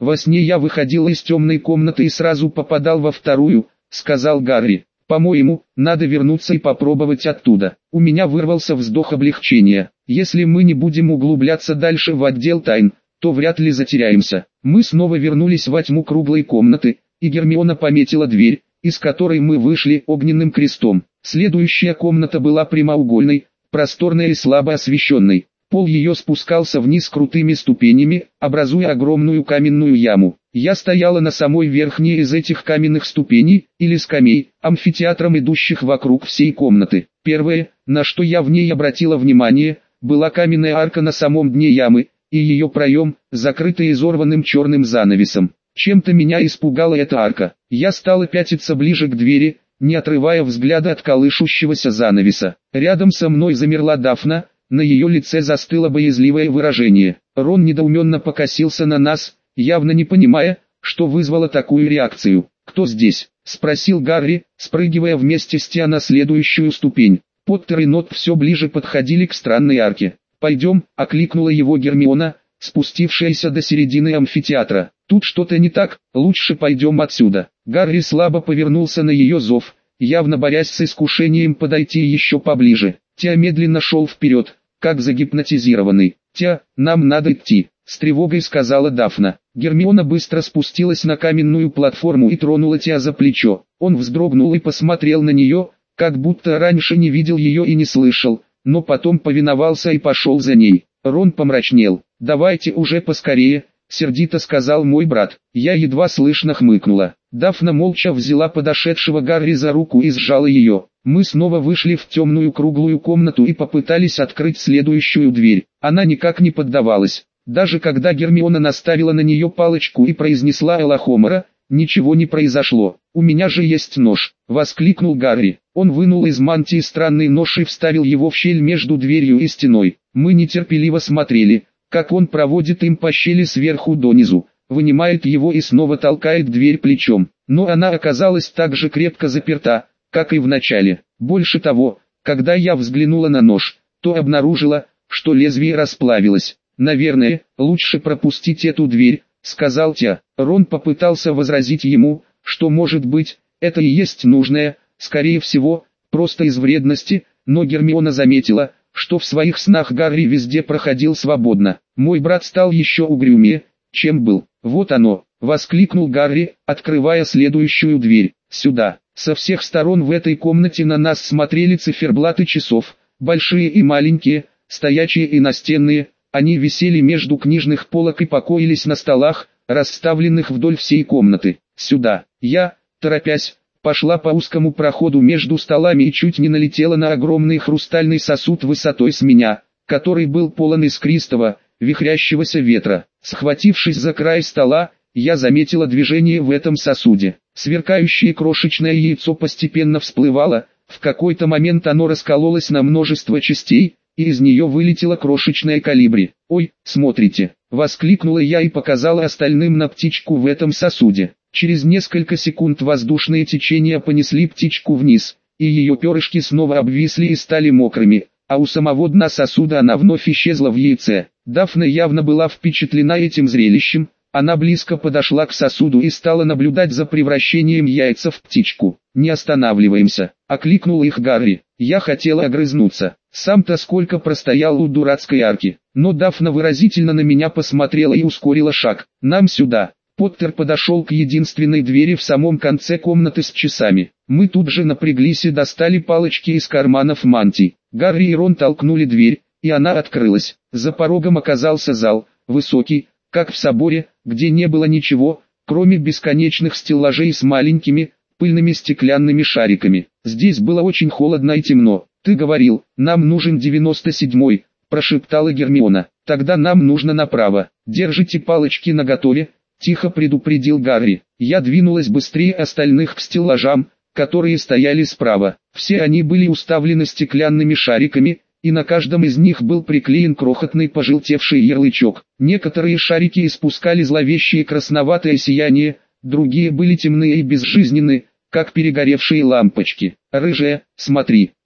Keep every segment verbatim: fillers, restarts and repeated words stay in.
Во сне я выходил из темной комнаты и сразу попадал во вторую, сказал Гарри. По-моему, надо вернуться и попробовать оттуда. У меня вырвался вздох облегчения. Если мы не будем углубляться дальше в отдел тайн, то вряд ли затеряемся. Мы снова вернулись во тьму круглой комнаты, и Гермиона пометила дверь, из которой мы вышли огненным крестом. Следующая комната была прямоугольной, просторной и слабо освещенной. Пол ее спускался вниз крутыми ступенями, образуя огромную каменную яму. Я стояла на самой верхней из этих каменных ступеней, или скамей, амфитеатром идущих вокруг всей комнаты. Первое, на что я в ней обратила внимание, была каменная арка на самом дне ямы, и ее проем, закрытый изорванным черным занавесом. Чем-то меня испугала эта арка. Я стала пятиться ближе к двери, не отрывая взгляда от колышущегося занавеса. Рядом со мной замерла Дафна, на ее лице застыло боязливое выражение. Рон недоуменно покосился на нас, явно не понимая, что вызвало такую реакцию. «Кто здесь?» – спросил Гарри, спрыгивая вместе с Тиа на следующую ступень. Поттер и Нот все ближе подходили к странной арке. «Пойдем», – окликнула его Гермиона, спустившаяся до середины амфитеатра. «Тут что-то не так, лучше пойдем отсюда». Гарри слабо повернулся на ее зов, явно борясь с искушением подойти еще поближе. Тиа медленно шел вперед, как загипнотизированный. «Тиа, нам надо идти», — с тревогой сказала Дафна. Гермиона быстро спустилась на каменную платформу и тронула Тиа за плечо. Он вздрогнул и посмотрел на нее, как будто раньше не видел ее и не слышал, но потом повиновался и пошел за ней. Рон помрачнел. «Давайте уже поскорее», — сердито сказал мой брат. Я едва слышно хмыкнула. Дафна молча взяла подошедшего Гарри за руку и сжала ее. Мы снова вышли в темную круглую комнату и попытались открыть следующую дверь. Она никак не поддавалась. Даже когда Гермиона наставила на нее палочку и произнесла «Элохомора», ничего не произошло. «У меня же есть нож», — воскликнул Гарри. Он вынул из мантии странный нож и вставил его в щель между дверью и стеной. Мы нетерпеливо смотрели, как он проводит им по щели сверху донизу, вынимает его и снова толкает дверь плечом. Но она оказалась так же крепко заперта, как и в начале. Больше того, когда я взглянула на нож, то обнаружила, что лезвие расплавилось. «Наверное, лучше пропустить эту дверь», — сказал Тиа. Рон попытался возразить ему, что может быть, это и есть нужное, скорее всего, просто из вредности, но Гермиона заметила, что в своих снах Гарри везде проходил свободно. Мой брат стал еще угрюмее, чем был. «Вот оно!» — воскликнул Гарри, открывая следующую дверь. «Сюда!» Со всех сторон в этой комнате на нас смотрели циферблаты часов, большие и маленькие, стоячие и настенные. Они висели между книжных полок и покоились на столах, расставленных вдоль всей комнаты. «Сюда!» Я, торопясь, пошла по узкому проходу между столами и чуть не налетела на огромный хрустальный сосуд высотой с меня, который был полон искристого, вихрящегося ветра. Схватившись за край стола, я заметила движение в этом сосуде. Сверкающее крошечное яйцо постепенно всплывало, в какой-то момент оно раскололось на множество частей, и из нее вылетела крошечная колибри. «Ой, смотрите!» — воскликнула я и показала остальным на птичку в этом сосуде. Через несколько секунд воздушные течения понесли птичку вниз, и ее перышки снова обвисли и стали мокрыми, а у самого дна сосуда она вновь исчезла в яйце. Дафна явно была впечатлена этим зрелищем. Она близко подошла к сосуду и стала наблюдать за превращением яйца в птичку. «Не останавливаемся», — окликнул их Гарри. Я хотела огрызнуться. Сам-то сколько простоял у дурацкой арки. Но Дафна выразительно на меня посмотрела и ускорила шаг. «Нам сюда». Поттер подошел к единственной двери в самом конце комнаты с часами. Мы тут же напряглись и достали палочки из карманов мантий. Гарри и Рон толкнули дверь, и она открылась. За порогом оказался зал, высокий, как в соборе, где не было ничего, кроме бесконечных стеллажей с маленькими, пыльными стеклянными шариками. Здесь было очень холодно и темно. «Ты говорил, нам нужен девяносто седьмой», – прошептала Гермиона. «Тогда нам нужно направо. Держите палочки наготове», – тихо предупредил Гарри. Я двинулась быстрее остальных к стеллажам, которые стояли справа. Все они были уставлены стеклянными шариками, и на каждом из них был приклеен крохотный пожелтевший ярлычок. Некоторые шарики испускали зловещее красноватое сияние, другие были темные и безжизненные, как перегоревшие лампочки. «Рыжая, смотри», —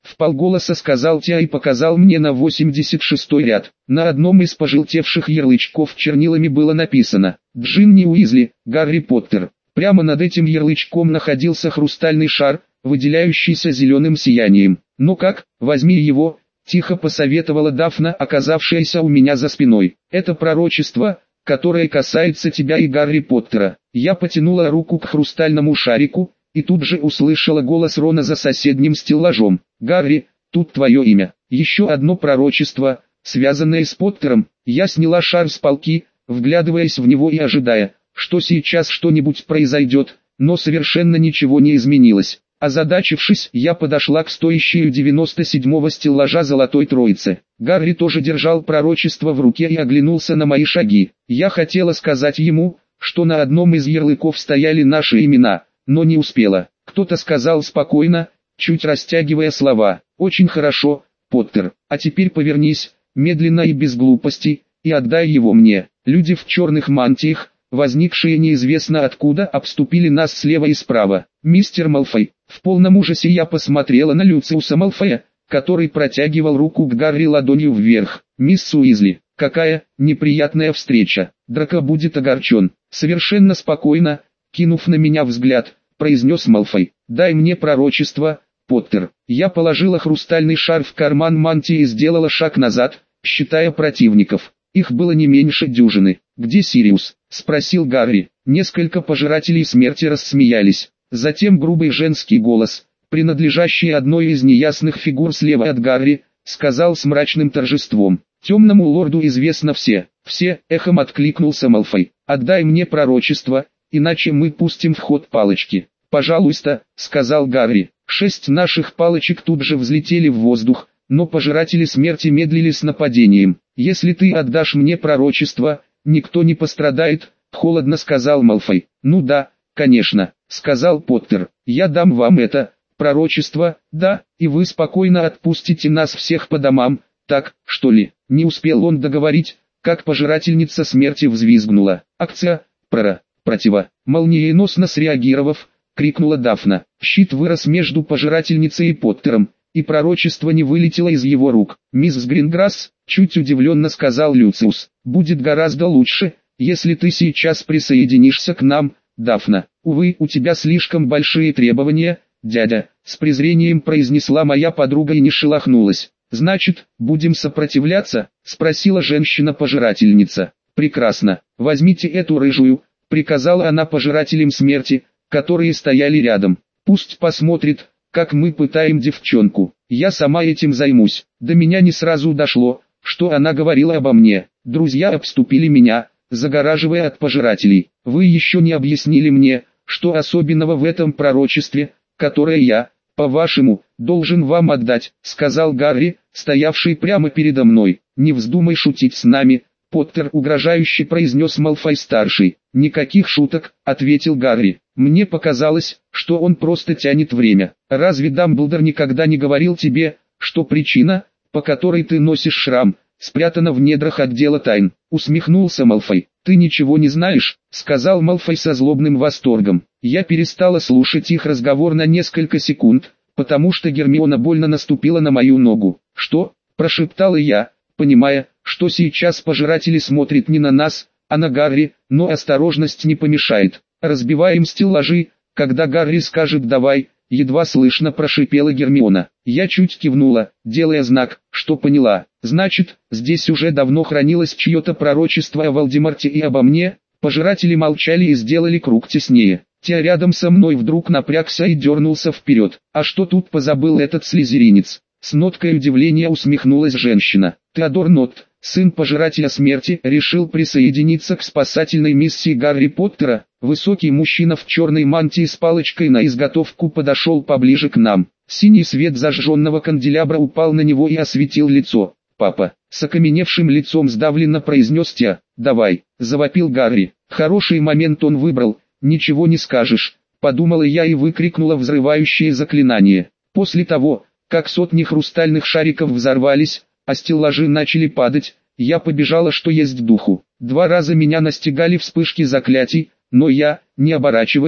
вполголоса сказал Тя и показал мне на восемьдесят шестой ряд. На одном из пожелтевших ярлычков чернилами было написано «Джинни Уизли, Гарри Поттер». Прямо над этим ярлычком находился хрустальный шар, выделяющийся зеленым сиянием. «Ну как, возьми его», — тихо посоветовала Дафна, оказавшаяся у меня за спиной. «Это пророчество, которое касается тебя и Гарри Поттера». Я потянула руку к хрустальному шарику, и тут же услышала голос Рона за соседним стеллажом. «Гарри, тут твое имя». Еще одно пророчество, связанное с Поттером. Я сняла шар с полки, вглядываясь в него и ожидая, что сейчас что-нибудь произойдет, но совершенно ничего не изменилось. Озадачившись, я подошла к стоящей у девяносто седьмого стеллажа Золотой Троицы. Гарри тоже держал пророчество в руке и оглянулся на мои шаги. Я хотела сказать ему, что на одном из ярлыков стояли наши имена, но не успела. Кто-то сказал спокойно, чуть растягивая слова: «Очень хорошо, Поттер, а теперь повернись, медленно и без глупостей, и отдай его мне». Люди в черных мантиях, возникшие неизвестно откуда, обступили нас слева и справа. «Мистер Малфой». В полном ужасе я посмотрела на Люциуса Малфоя, который протягивал руку к Гарри ладонью вверх. «Мисс Уизли, какая неприятная встреча. Драко будет огорчен». Совершенно спокойно, кинув на меня взгляд, произнес Малфой: «Дай мне пророчество, Поттер». Я положила хрустальный шар в карман мантии и сделала шаг назад, считая противников. Их было не меньше дюжины. «Где Сириус?» — спросил Гарри. Несколько пожирателей смерти рассмеялись. Затем грубый женский голос, принадлежащий одной из неясных фигур слева от Гарри, сказал с мрачным торжеством: «Темному лорду известно все». «Все», — эхом откликнулся Малфой. «Отдай мне пророчество, иначе мы пустим в ход палочки». «Пожалуйста», — сказал Гарри. Шесть наших палочек тут же взлетели в воздух, но пожиратели смерти медлили с нападением. «Если ты отдашь мне пророчество, никто не пострадает», — холодно сказал Малфой. «Ну да, конечно», — сказал Поттер. «Я дам вам это пророчество, да, и вы спокойно отпустите нас всех по домам, так, что ли?» Не успел он договорить, как пожирательница смерти взвизгнула. «Акция, прора, протива», молниеносно среагировав, крикнула Дафна. Щит вырос между пожирательницей и Поттером, и пророчество не вылетело из его рук. «Мисс Гринграсс», чуть удивленно сказал Люциус, «будет гораздо лучше, если ты сейчас присоединишься к нам, Дафна. Увы, у тебя слишком большие требования, дядя», с презрением произнесла моя подруга и не шелохнулась. «Значит, будем сопротивляться?» — спросила женщина-пожирательница. «Прекрасно, возьмите эту рыжую», — приказала она пожирателям смерти, которые стояли рядом. «Пусть посмотрит, как мы пытаем девчонку. Я сама этим займусь». До меня не сразу дошло, что она говорила обо мне. Друзья обступили меня, загораживая от пожирателей. «Вы еще не объяснили мне, что особенного в этом пророчестве, которое я, по-вашему, должен вам отдать», — сказал Гарри, стоявший прямо передо мной. «Не вздумай шутить с нами, Поттер», — угрожающе произнес Малфой-старший. «Никаких шуток», — ответил Гарри. «Мне показалось, что он просто тянет время. Разве Дамблдор никогда не говорил тебе, что причина, по которой ты носишь шрам, спрятана в недрах отдела тайн?» Усмехнулся Малфой. «Ты ничего не знаешь», — сказал Малфой со злобным восторгом. Я перестала слушать их разговор на несколько секунд, потому что Гермиона больно наступила на мою ногу. «Что?» — прошептала я, понимая, что сейчас пожиратели смотрят не на нас, а на Гарри, но осторожность не помешает. «Разбиваем стеллажи, когда Гарри скажет «давай», — едва слышно прошипела Гермиона. Я чуть кивнула, делая знак, что поняла. «Значит, здесь уже давно хранилось чье-то пророчество о Волдеморте и обо мне?» Пожиратели молчали и сделали круг теснее. Тя рядом со мной вдруг напрягся и дернулся вперед. «А что тут позабыл этот слизеринец?» С ноткой удивления усмехнулась женщина. Теодор Нотт, сын пожирателя смерти, решил присоединиться к спасательной миссии Гарри Поттера. Высокий мужчина в черной мантии с палочкой на изготовку подошел поближе к нам. Синий свет зажженного канделябра упал на него и осветил лицо. «Папа», с окаменевшим лицом сдавленно произнес Тя. «Давай», завопил Гарри. Хороший момент он выбрал, ничего не скажешь, подумала я и выкрикнула взрывающее заклинание. После того, как сотни хрустальных шариков взорвались, а стеллажи начали падать, я побежала что есть духу. Два раза меня настигали вспышки заклятий, но я, не оборачиваясь,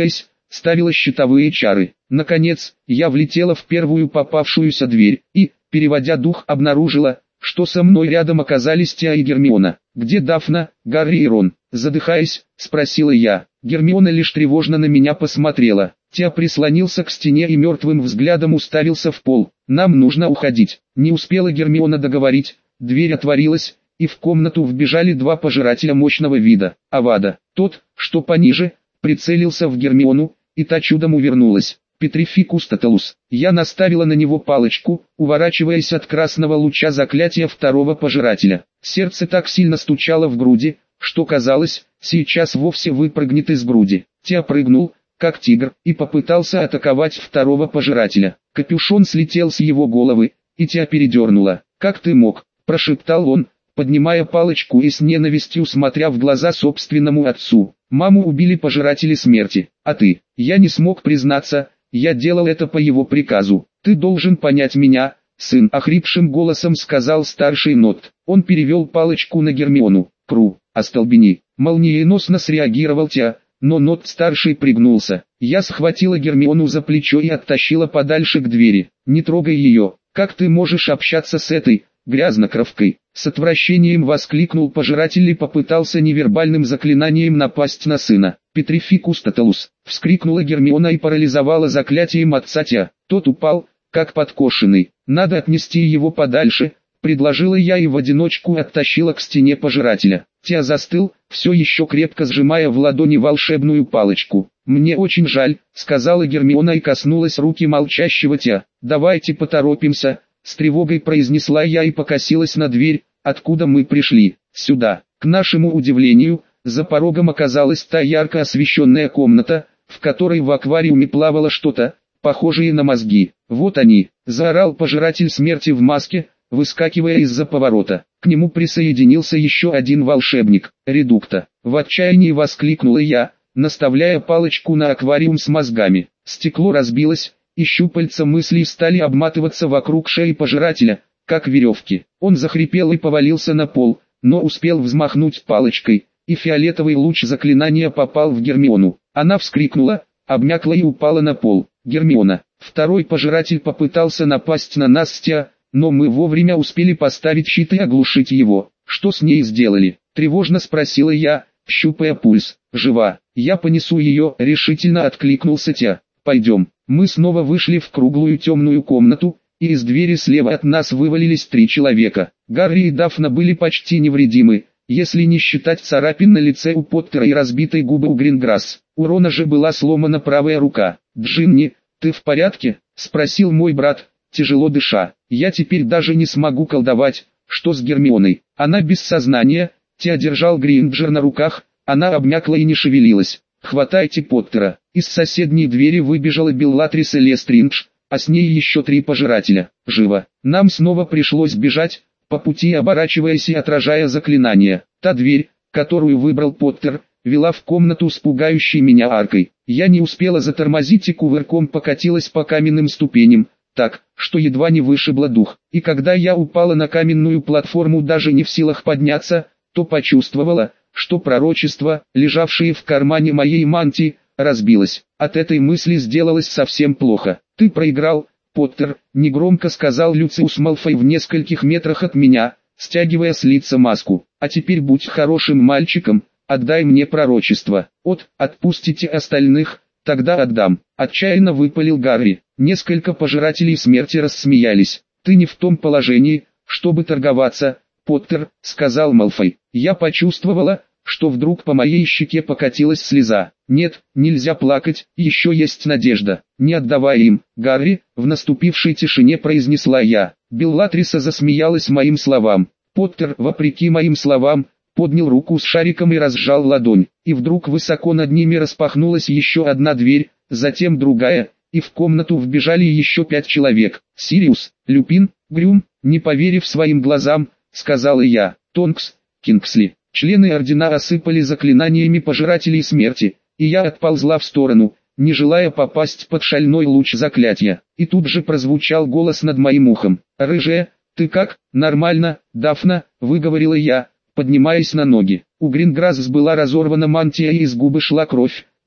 ставила щитовые чары. Наконец, я влетела в первую попавшуюся дверь и, переводя дух, обнаружила, что со мной рядом оказались Теа и Гермиона. «Где Дафна, Гарри и Рон?» Задыхаясь, спросила я. Гермиона лишь тревожно на меня посмотрела. Теа прислонился к стене и мертвым взглядом уставился в пол. «Нам нужно уходить». Не успела Гермиона договорить, дверь отворилась, и в комнату вбежали два пожирателя мощного вида. Авада, тот, что пониже, прицелился в Гермиону, и та чудом увернулась. Петрификус Тоталус. Я наставила на него палочку, уворачиваясь от красного луча заклятия второго пожирателя. Сердце так сильно стучало в груди, что казалось, сейчас вовсе выпрыгнет из груди. Теа прыгнул, как тигр, и попытался атаковать второго пожирателя. Капюшон слетел с его головы, и Теа передернула. «Как ты мог?» – прошептал он, поднимая палочку и с ненавистью смотря в глаза собственному отцу. «Маму убили пожиратели смерти, а ты?» «Я не смог признаться, я делал это по его приказу. Ты должен понять меня, сын», — охрипшим голосом сказал старший Нот. Он перевел палочку на Гермиону. «Пру, остолбени!» Молниеносно среагировал Теа, но Нот-старший пригнулся. Я схватила Гермиону за плечо и оттащила подальше к двери. «Не трогай ее, как ты можешь общаться с этой грязнокровкой?» С отвращением воскликнул пожиратель и попытался невербальным заклинанием напасть на сына. «Петрификус Тоталус!» — вскрикнула Гермиона и парализовала заклятием отца Теа. Тот упал, как подкошенный. «Надо отнести его подальше», — предложила я и в одиночку оттащила к стене пожирателя. Теа застыл, все еще крепко сжимая в ладони волшебную палочку. «Мне очень жаль», — сказала Гермиона и коснулась руки молчащего Теа. «Давайте поторопимся», — с тревогой произнесла я и покосилась на дверь, откуда мы пришли. «Сюда». К нашему удивлению, за порогом оказалась та ярко освещенная комната, в которой в аквариуме плавало что-то, похожее на мозги. «Вот они!» – заорал пожиратель смерти в маске, выскакивая из-за поворота. К нему присоединился еще один волшебник, Редукта. В отчаянии воскликнула я, наставляя палочку на аквариум с мозгами. Стекло разбилось, и щупальца мыслей стали обматываться вокруг шеи пожирателя, как веревки. Он захрипел и повалился на пол, но успел взмахнуть палочкой, и фиолетовый луч заклинания попал в Гермиону. Она вскрикнула, обмякла и упала на пол. «Гермиона!» Второй пожиратель попытался напасть на нас с Теа, но мы вовремя успели поставить щит и оглушить его. «Что с ней сделали?» – тревожно спросила я, щупая пульс. «Жива. Я понесу ее», – решительно откликнулся Теа. «Пойдем». Мы снова вышли в круглую темную комнату, и из двери слева от нас вывалились три человека. Гарри и Дафна были почти невредимы, если не считать царапин на лице у Поттера и разбитой губы у Гринграсс. У Рона же была сломана правая рука. «Джинни, ты в порядке?» – спросил мой брат, тяжело дыша. «Я теперь даже не смогу колдовать. Что с Гермионой?» «Она без сознания», – Теа держал Гринджер на руках, она обмякла и не шевелилась. «Хватайте Поттера». Из соседней двери выбежала Беллатрис и Лестридж, а с ней еще три пожирателя. «Живо!» Нам снова пришлось бежать, по пути оборачиваясь и отражая заклинания. Та дверь, которую выбрал Поттер, вела в комнату с пугающей меня аркой. Я не успела затормозить и кувырком покатилась по каменным ступеням, так, что едва не вышибла дух. И когда я упала на каменную платформу, даже не в силах подняться, то почувствовала, что пророчество, лежавшее в кармане моей мантии, разбилось. От этой мысли сделалось совсем плохо. «Ты проиграл, Поттер», — негромко сказал Люциус Малфой в нескольких метрах от меня, стягивая с лица маску. «А теперь будь хорошим мальчиком, отдай мне пророчество. От, отпустите остальных, тогда отдам». Отчаянно выпалил Гарри. Несколько пожирателей смерти рассмеялись. «Ты не в том положении, чтобы торговаться, Поттер», — сказал Малфой. Я почувствовала, что вдруг по моей щеке покатилась слеза. «Нет, нельзя плакать, еще есть надежда. Не отдавай им, Гарри», — в наступившей тишине произнесла я. Беллатриса засмеялась моим словам. Поттер, вопреки моим словам, поднял руку с шариком и разжал ладонь. И вдруг высоко над ними распахнулась еще одна дверь, затем другая, и в комнату вбежали еще пять человек. «Сириус, Люпин, Грюм», не поверив своим глазам, сказала я. «Тонкс, Кингсли». Члены ордена осыпали заклинаниями пожирателей смерти, и я отползла в сторону, не желая попасть под шальной луч заклятия. И тут же прозвучал голос над моим ухом. «Рыжая, ты как?» «Нормально, Дафна», — выговорила я, поднимаясь на ноги. У Гринграсс была разорвана мантия и из губы шла кровь,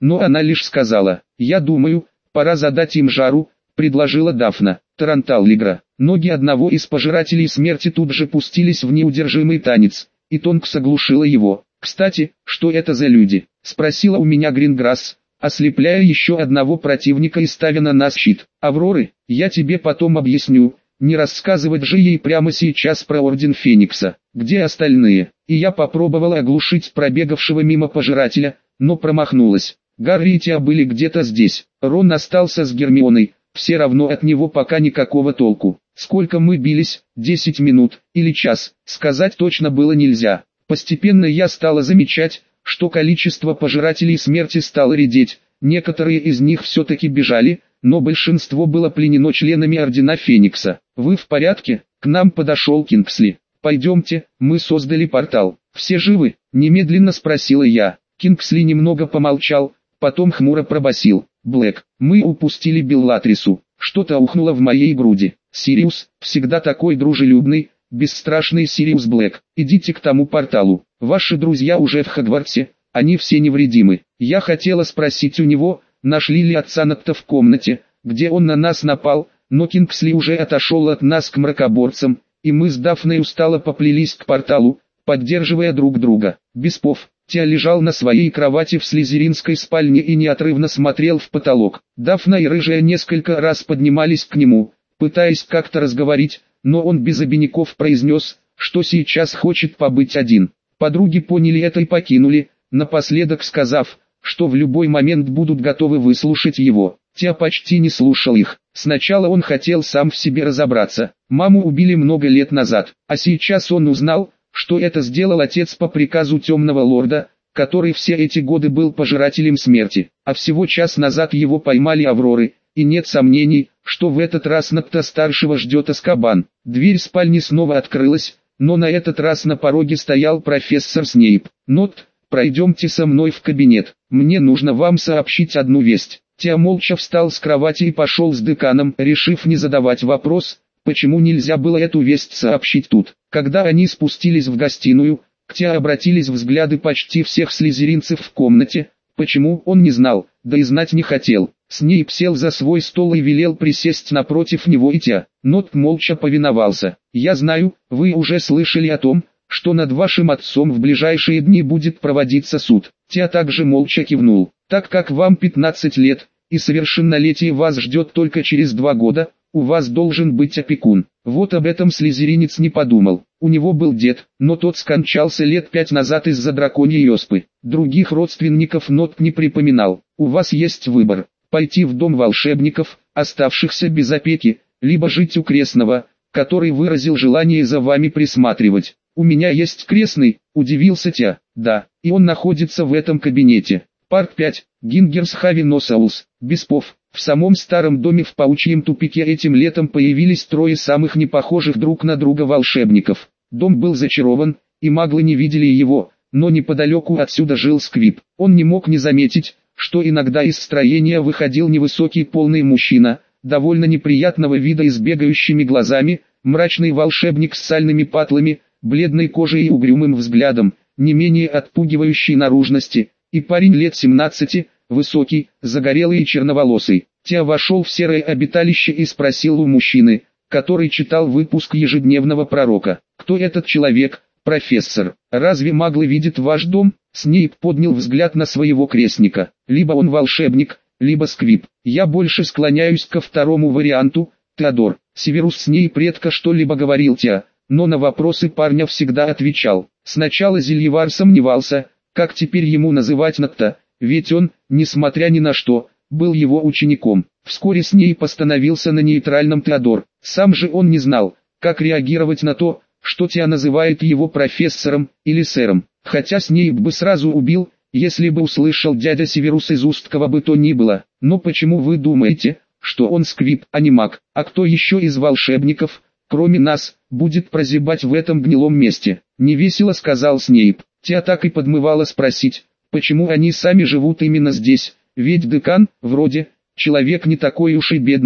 но она лишь сказала: «Я думаю, пора задать им жару», — предложила Дафна. Таранталлигра. Ноги одного из пожирателей смерти тут же пустились в неудержимый танец, и Тонкс оглушила его. «Кстати, что это за люди?» — спросила у меня Гринграсс, ослепляя еще одного противника и ставя на нас щит. «Авроры, я тебе потом объясню, не рассказывать же ей прямо сейчас про Орден Феникса. Где остальные?» И я попробовала оглушить пробегавшего мимо пожирателя, но промахнулась. Гарри и Тиа были где-то здесь. Рон остался с Гермионой, все равно от него пока никакого толку. Сколько мы бились, десять минут, или час, сказать точно было нельзя. Постепенно я стала замечать, что количество пожирателей смерти стало редеть, некоторые из них все-таки бежали, но большинство было пленено членами Ордена Феникса. «Вы в порядке?» К нам подошел Кингсли. «Пойдемте, мы создали портал. Все живы?» Немедленно спросила я. Кингсли немного помолчал, потом хмуро пробасил: «Блэк, мы упустили Беллатрису». Что-то ухнуло в моей груди. «Сириус, всегда такой дружелюбный, бесстрашный Сириус Блэк, идите к тому порталу. Ваши друзья уже в Хогвартсе, они все невредимы». Я хотела спросить у него, нашли ли отца Нокта в комнате, где он на нас напал, но Кингсли уже отошел от нас к мракоборцам, и мы с Дафной устало поплелись к порталу, поддерживая друг друга. Беспов, Тиа лежал на своей кровати в слизеринской спальне и неотрывно смотрел в потолок. Дафна и Рыжая несколько раз поднимались к нему, пытаясь как-то разговорить, но он без обиняков произнес, что сейчас хочет побыть один. Подруги поняли это и покинули, напоследок сказав, что в любой момент будут готовы выслушать его. Тиа почти не слушал их. Сначала он хотел сам в себе разобраться. Маму убили много лет назад, а сейчас он узнал, что это сделал отец по приказу Темного Лорда, который все эти годы был пожирателем смерти. А всего час назад его поймали Авроры, и нет сомнений, что в этот раз Нокта-старшего ждет Азкабан. Дверь спальни снова открылась, но на этот раз на пороге стоял профессор Снейп. «Нот, пройдемте со мной в кабинет, мне нужно вам сообщить одну весть». Тиа молча встал с кровати и пошел с деканом, решив не задавать вопрос, почему нельзя было эту весть сообщить тут. Когда они спустились в гостиную, к Тиа обратились взгляды почти всех слизеринцев в комнате. Почему, он не знал, да и знать не хотел. Снейп сел за свой стол и велел присесть напротив него и Тиа. Нот молча повиновался. «Я знаю, вы уже слышали о том, что над вашим отцом в ближайшие дни будет проводиться суд». Тиа также молча кивнул. «Так как вам пятнадцать лет, и совершеннолетие вас ждет только через два года, у вас должен быть опекун». Вот об этом слизеринец не подумал. У него был дед, но тот скончался лет пять назад из-за драконьей оспы. Других родственников Нот не припоминал. «У вас есть выбор: пойти в дом волшебников, оставшихся без опеки, либо жить у крестного, который выразил желание за вами присматривать». «У меня есть крестный», — удивился Тиа. «Да, и он находится в этом кабинете». Парт пять. Гингерс Хавиносаус. Беспов. В самом старом доме в паучьем тупике этим летом появились трое самых непохожих друг на друга волшебников. Дом был зачарован, и маглы не видели его, но неподалеку отсюда жил Сквиб. Он не мог не заметить, что иногда из строения выходил невысокий полный мужчина, довольно неприятного вида и с бегающими глазами, мрачный волшебник с сальными патлами, бледной кожей и угрюмым взглядом, не менее отпугивающей наружности, и парень лет семнадцати, высокий, загорелый и черноволосый. Тиа вошел в серое обиталище и спросил у мужчины, который читал выпуск ежедневного пророка: «Кто этот человек, профессор? Разве маглы видят ваш дом?» Снейп поднял взгляд на своего крестника. «Либо он волшебник, либо Сквиб. Я больше склоняюсь ко второму варианту, Теодор». Северус Снейп редко что-либо говорил Тиа, но на вопросы парня всегда отвечал. Сначала Зельевар сомневался, как теперь ему называть Нокта, ведь он, несмотря ни на что, был его учеником. Вскоре Снейп остановился на нейтральном Теодор. Сам же он не знал, как реагировать на то, что Тиа называет его профессором или сэром. Хотя Снейп бы сразу убил, если бы услышал дядя Северус из уст кого бы то ни было. «Но почему вы думаете, что он Сквиб, а не маг? А кто еще из волшебников, кроме нас, будет прозябать в этом гнилом месте?» Невесело сказал Снейп. Тиа так и подмывало спросить, почему они сами живут именно здесь, ведь декан, вроде, человек не такой уж и бедный,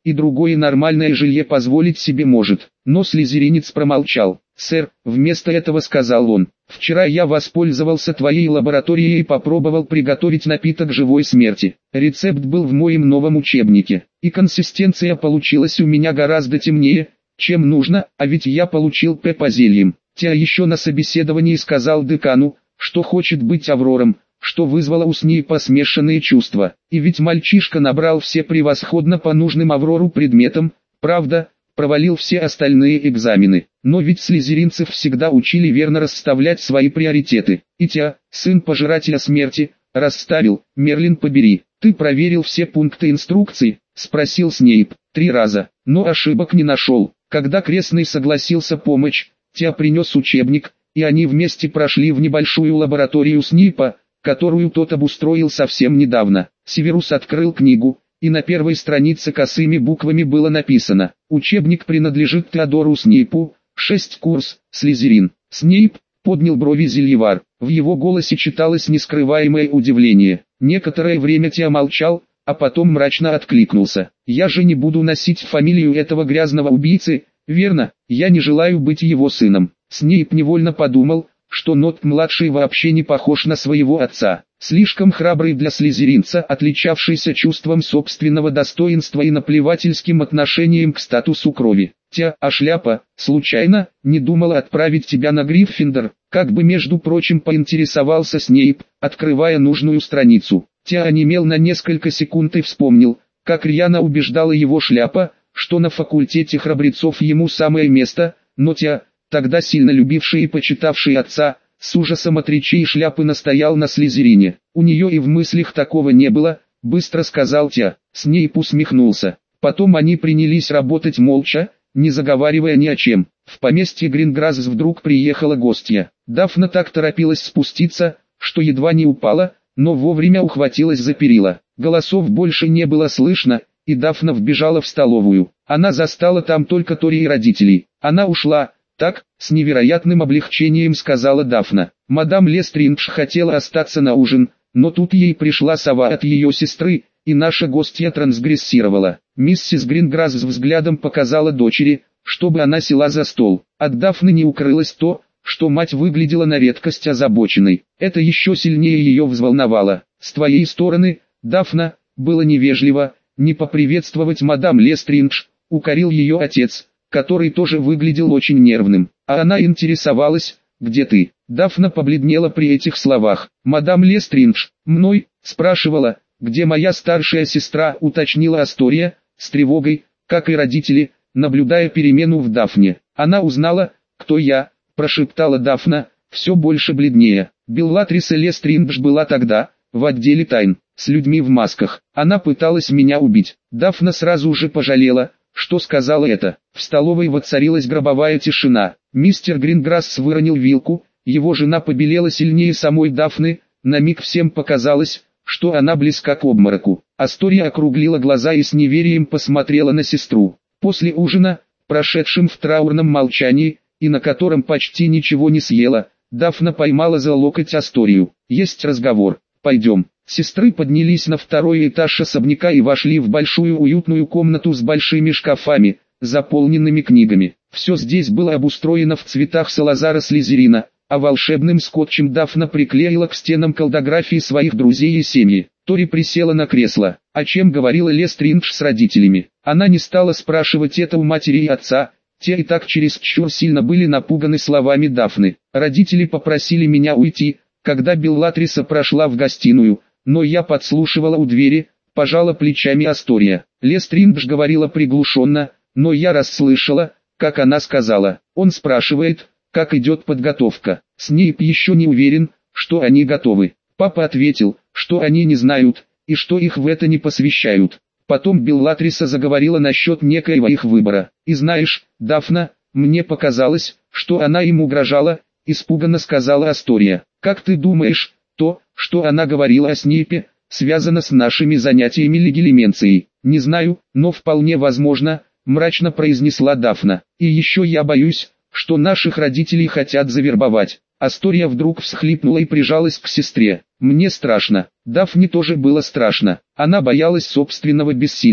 и другое нормальное жилье позволить себе может. Но слизеринец промолчал. «Сэр», вместо этого сказал он, «вчера я воспользовался твоей лабораторией и попробовал приготовить напиток живой смерти. Рецепт был в моем новом учебнике, и консистенция получилась у меня гораздо темнее, чем нужно, а ведь я получил П по зельям. Тя еще на собеседовании сказал декану, что хочет быть Аврором, что вызвало у Снейпа смешанные чувства. И ведь мальчишка набрал все превосходно по нужным Аврору предметам, правда, провалил все остальные экзамены. Но ведь слизеринцев всегда учили верно расставлять свои приоритеты. И Тя, сын пожирателя смерти, расставил. Мерлин, побери, ты проверил все пункты инструкций?» — спросил Снейп. «Три раза, но ошибок не нашел». Когда крестный согласился помочь, Тя принес учебник, и они вместе прошли в небольшую лабораторию Снейпа, которую тот обустроил совсем недавно. Северус открыл книгу, и на первой странице косыми буквами было написано: «Учебник принадлежит Теодору Снейпу, шесть курс, Слизерин». Снейп поднял брови зельевар, в его голосе читалось нескрываемое удивление. Некоторое время Тя молчал, а потом мрачно откликнулся: «Я же не буду носить фамилию этого грязного убийцы, верно? Я не желаю быть его сыном». Снейп невольно подумал, что Нот-младший вообще не похож на своего отца. Слишком храбрый для слизеринца, отличавшийся чувством собственного достоинства и наплевательским отношением к статусу крови. «Тя, а шляпа, случайно, не думала отправить тебя на Гриффиндор?» Как бы между прочим поинтересовался Снейп, открывая нужную страницу. Тя онемел на несколько секунд и вспомнил, как рьяно убеждала его шляпа, что на факультете храбрецов ему самое место, но Тя, тогда сильно любивший и почитавший отца, с ужасом от речей шляпы настоял на Слизерине. «У нее и в мыслях такого не было», — быстро сказал Тя. Снейп усмехнулся. Потом они принялись работать молча, не заговаривая ни о чем. В поместье Гринграсс вдруг приехала гостья. Дафна так торопилась спуститься, что едва не упала, но вовремя ухватилась за перила. Голосов больше не было слышно, и Дафна вбежала в столовую. Она застала там только Тори и родителей. Она ушла. «Так», — с невероятным облегчением сказала Дафна. «Мадам Лестриндж хотела остаться на ужин, но тут ей пришла сова от ее сестры, и наша гостья трансгрессировала». Миссис Гринграсс взглядом показала дочери, чтобы она села за стол. От Дафны не укрылось то, что мать выглядела на редкость озабоченной. Это еще сильнее ее взволновало. «С твоей стороны, Дафна, было невежливо не поприветствовать мадам Лестриндж», — укорил ее отец, который тоже выглядел очень нервным. А она интересовалась: «Где ты?» Дафна побледнела при этих словах. «Мадам Лестриндж, мной?» — спрашивала. «Где моя старшая сестра?» — уточнила Астория, с тревогой, как и родители, наблюдая перемену в Дафне. «Она узнала, кто я», — прошептала Дафна, все больше бледнее. «Беллатриса Лестриндж была тогда, в отделе тайн, с людьми в масках. Она пыталась меня убить». Дафна сразу же пожалела, что сказала это. В столовой воцарилась гробовая тишина. Мистер Гринграсс выронил вилку, его жена побелела сильнее самой Дафны, на миг всем показалось, что она близка к обмороку. Астория округлила глаза и с неверием посмотрела на сестру. После ужина, прошедшим в траурном молчании, и на котором почти ничего не съела, Дафна поймала за локоть Асторию. «Есть разговор, пойдем». Сестры поднялись на второй этаж особняка и вошли в большую уютную комнату с большими шкафами, заполненными книгами. Все здесь было обустроено в цветах Салазара Слизерина, а волшебным скотчем Дафна приклеила к стенам колдографии своих друзей и семьи. Тори присела на кресло. О чем говорила Лестриндж с родителями? Она не стала спрашивать это у матери и отца, те и так чересчур сильно были напуганы словами Дафны. Родители попросили меня уйти, когда Беллатриса прошла в гостиную, но я подслушивала у двери, пожала плечами Астория. Лестриндж говорила приглушенно, но я расслышала, как она сказала: «Он спрашивает, как идет подготовка». Снейп еще не уверен, что они готовы. Папа ответил, что они не знают, и что их в это не посвящают. Потом Беллатриса заговорила насчет некоего их выбора. «И знаешь, Дафна, мне показалось, что она им угрожала», — испуганно сказала Астория. «Как ты думаешь, то, что она говорила о Снейпе, связано с нашими занятиями легилименцией?» «Не знаю, но вполне возможно», — мрачно произнесла Дафна. «И еще я боюсь, что наших родителей хотят завербовать». Астория вдруг всхлипнула и прижалась к сестре. «Мне страшно». Дафне тоже было страшно. Она боялась собственного бессилия.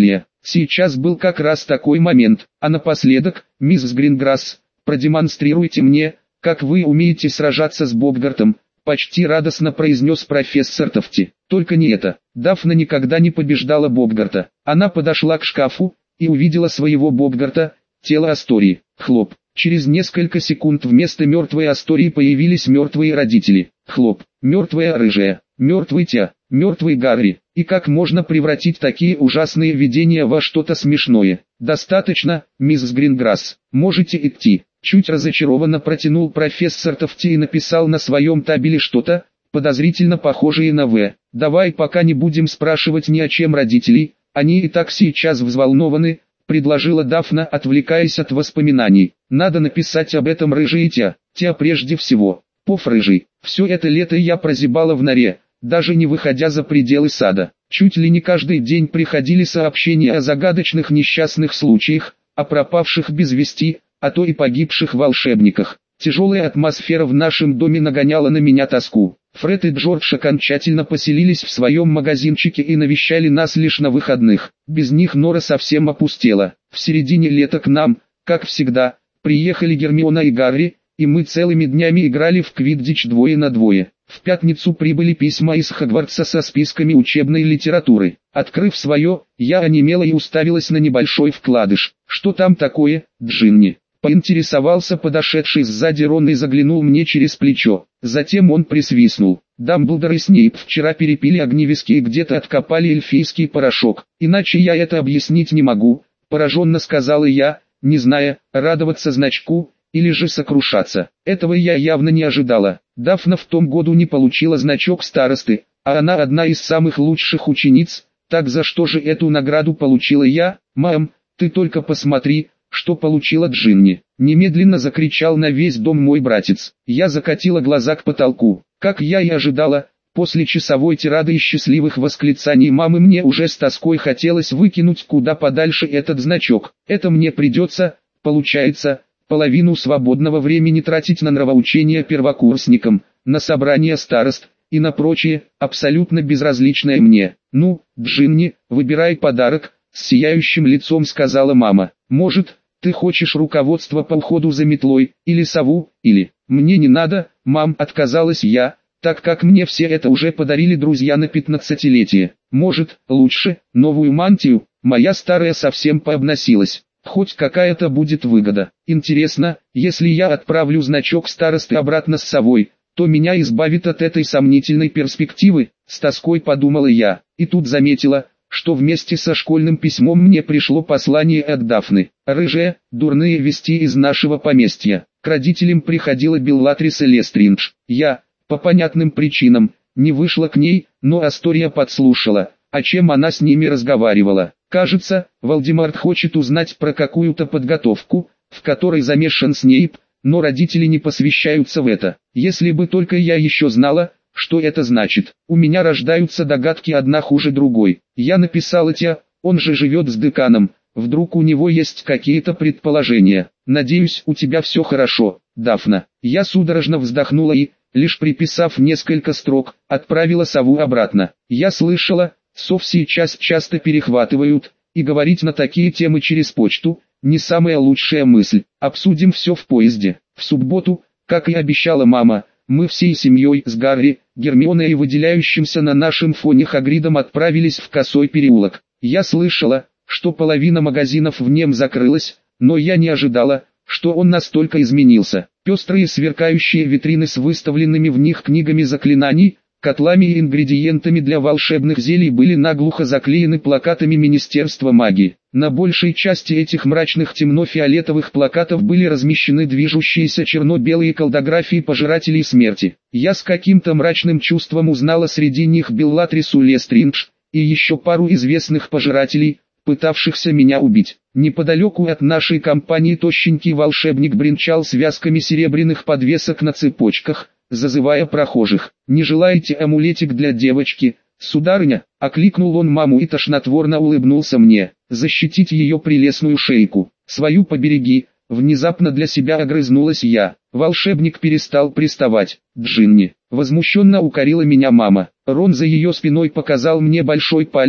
Сейчас был как раз такой момент. А напоследок, мисс Гринграсс, продемонстрируйте мне, как вы умеете сражаться с Боггартом, почти радостно произнес профессор Тофти. Только не это. Дафна никогда не побеждала Боггарта. Она подошла к шкафу и увидела своего Боггарта, тело Астории. Хлоп. Через несколько секунд вместо мертвой Астории появились мертвые родители. Хлоп. Мертвая рыжая. Мертвый Тя. Мертвый Гарри. И как можно превратить такие ужасные видения во что-то смешное? Достаточно, мисс Гринграсс. Можете идти. Чуть разочарованно протянул профессор Тофти и написал на своем табеле что-то, подозрительно похожее на «В». «Давай пока не будем спрашивать ни о чем родителей, они и так сейчас взволнованы», предложила Дафна, отвлекаясь от воспоминаний. «Надо написать об этом рыжей Тя, Тя прежде всего, Пов рыжий. Все это лето я прозябала в норе, даже не выходя за пределы сада. Чуть ли не каждый день приходили сообщения о загадочных несчастных случаях, о пропавших без вести, а то и погибших волшебниках. Тяжелая атмосфера в нашем доме нагоняла на меня тоску. Фред и Джордж окончательно поселились в своем магазинчике и навещали нас лишь на выходных. Без них нора совсем опустела. В середине лета к нам, как всегда, приехали Гермиона и Гарри, и мы целыми днями играли в квиддич двое на двое. В пятницу прибыли письма из Хогвартса со списками учебной литературы. Открыв свое, я онемела и уставилась на небольшой вкладыш. «Что там такое, Джинни?» Поинтересовался подошедший сзади Рон и заглянул мне через плечо. Затем он присвистнул. Дамблдор и Снейп вчера перепили огневески и где-то откопали эльфийский порошок. Иначе я это объяснить не могу, пораженно сказала я, не зная, радоваться значку или же сокрушаться. Этого я явно не ожидала. Дафна в том году не получила значок старосты, а она одна из самых лучших учениц. Так за что же эту награду получила я? Мам, ты только посмотри, что получила Джинни. Немедленно закричал на весь дом мой братец. Я закатила глаза к потолку. Как я и ожидала, после часовой тирады и счастливых восклицаний мамы мне уже с тоской хотелось выкинуть куда подальше этот значок. Это мне придется, получается, половину свободного времени тратить на нравоучение первокурсникам, на собрания старост и на прочее, абсолютно безразличное мне. Ну, Джинни, выбирай подарок, с сияющим лицом сказала мама. Может, ты хочешь руководство по уходу за метлой, или сову, или... Мне не надо, мам, отказалась я, так как мне все это уже подарили друзья на пятнадцатилетие. Может, лучше, новую мантию, моя старая совсем пообносилась. Хоть какая-то будет выгода. Интересно, если я отправлю значок старосты обратно с совой, то меня избавит от этой сомнительной перспективы, с тоской подумала я, и тут заметила, что вместе со школьным письмом мне пришло послание от Дафны. «Рыжая, дурные вести из нашего поместья». К родителям приходила Беллатрис Лестридж. Я, по понятным причинам, не вышла к ней, но Астория подслушала, о чем она с ними разговаривала. Кажется, Волдемарт хочет узнать про какую-то подготовку, в которой замешан Снейп, но родители не посвящаются в это. Если бы только я еще знала, что это значит. У меня рождаются догадки одна хуже другой. Я написала Тя, он же живет с деканом, вдруг у него есть какие-то предположения. Надеюсь, у тебя все хорошо, Дафна. Я судорожно вздохнула и, лишь приписав несколько строк, отправила сову обратно. Я слышала, сов сейчас часто перехватывают, и говорить на такие темы через почту, не самая лучшая мысль. Обсудим все в поезде. В субботу, как и обещала мама, мы всей семьей с Гарри, Гермионой и выделяющимся на нашем фоне Хагридом отправились в Косой переулок. Я слышала, что половина магазинов в нем закрылась, но я не ожидала, что он настолько изменился. Пестрые сверкающие витрины с выставленными в них книгами заклинаний, котлами и ингредиентами для волшебных зелий были наглухо заклеены плакатами Министерства магии. На большей части этих мрачных темно-фиолетовых плакатов были размещены движущиеся черно-белые колдографии пожирателей смерти. Я с каким-то мрачным чувством узнала среди них Беллатрису Лестридж и еще пару известных пожирателей, пытавшихся меня убить. Неподалеку от нашей компании тощенький волшебник бренчал связками серебряных подвесок на цепочках, зазывая прохожих. «Не желаете амулетик для девочки, сударыня?» — окликнул он маму и тошнотворно улыбнулся мне. «Защитить ее прелестную шейку. Свою побереги», — внезапно для себя огрызнулась я. Волшебник перестал приставать. «Джинни», — возмущенно укорила меня мама. Рон за ее спиной показал мне большой палец,